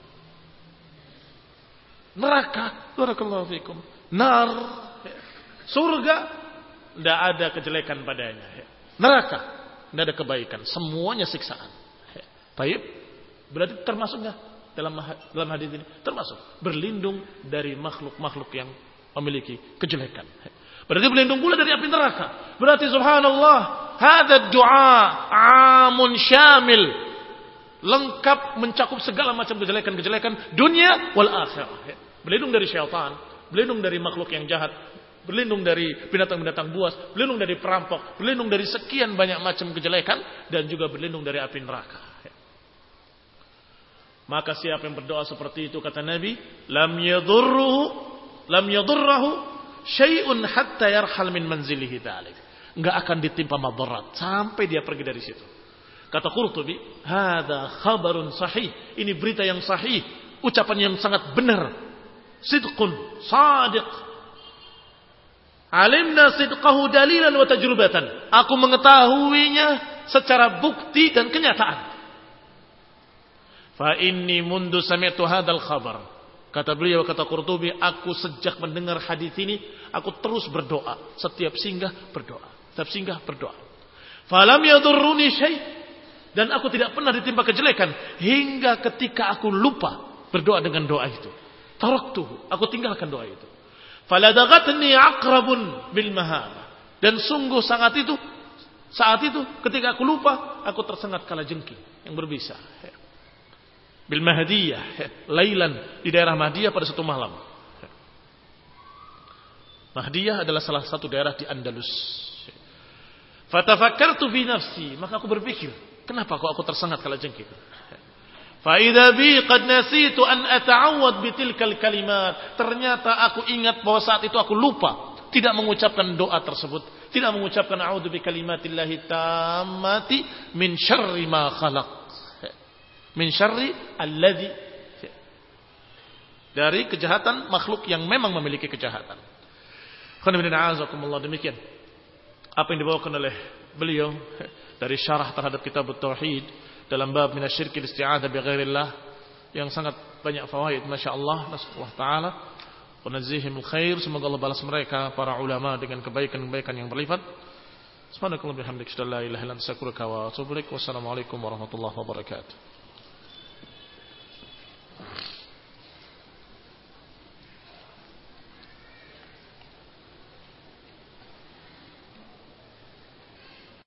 Neraka. Barakallahu fikum. Nar. Surga. Tidak ada kejelekan padanya. Neraka. Tidak ada kebaikan. Semuanya siksaan. Baik. Berarti termasuk nggak dalam hadis ini? Termasuk. Berlindung dari makhluk-makhluk yang memiliki kejelekan. Berarti berlindung pula dari api neraka. Berarti subhanallah. Hada doa amun syamil, lengkap mencakup segala macam kejelekan-kejelekan dunia wal akhirah. Berlindung dari syaitan, berlindung dari makhluk yang jahat, berlindung dari binatang-binatang buas, berlindung dari perampok, berlindung dari sekian banyak macam kejelekan, dan juga berlindung dari api neraka. Maka siapa yang berdoa seperti itu, kata Nabi, lam yadurruhu syai'un hatta yarhal min manzilihi dzalik. Enggak akan ditimpa madarat sampai dia pergi dari situ. Kata Qurtubi, hadza khabarun sahih. Ini berita yang sahih, ucapan yang sangat benar. Sidqun sadiq. Alimna sidqahu dalilan wa tajrubatan. Aku mengetahuinya secara bukti dan kenyataan. Fa inni mundu sami'tu hadzal khabar. Kata beliau, kata Qurtubi, aku sejak mendengar hadis ini, aku terus berdoa. Setiap singgah berdoa. Setiap singgah berdoa. Falam yadurruni syai'. Dan aku tidak pernah ditimpa kejelekan. Hingga ketika aku lupa berdoa dengan doa itu. Taraktuhu. Aku tinggalkan doa itu. Faladagatni aqrabun bil mahama. Dan sungguh saat itu ketika aku lupa, aku tersengat kalajengking yang berbisa. Bil Mahdiyah, lailan, di daerah Mahdiyah pada satu malam. Mahdiyah adalah salah satu daerah di Andalus. Fatafakkartu fi nafsi, maka aku berpikir, kenapa kok aku tersengat kalajengking? Fa idza bi qad nasitu an ata'awwad bi tilkal kalimat. Ternyata aku ingat bahwa saat itu aku lupa tidak mengucapkan doa tersebut, tidak mengucapkan a'udzu bi kalimatillahi tammati min syarri ma khalaq. Min syarri alladzi, dari kejahatan makhluk yang memang memiliki kejahatan. Demikian apa yang dibawakan oleh beliau dari syarah terhadap kitab Tauhid dalam bab minasyirki isti'adzah bi ghairillah yang sangat banyak fawaid, masyaallah. Nasallahu taala wa nazihimul khair, semoga Allah balas mereka para ulama dengan kebaikan-kebaikan yang berlipat. Subhanakallahumma bihamdika, la ilaha illa anta, astaghfiruka wa atubu ilaik. Wassalamualaikum warahmatullahi wabarakatuh.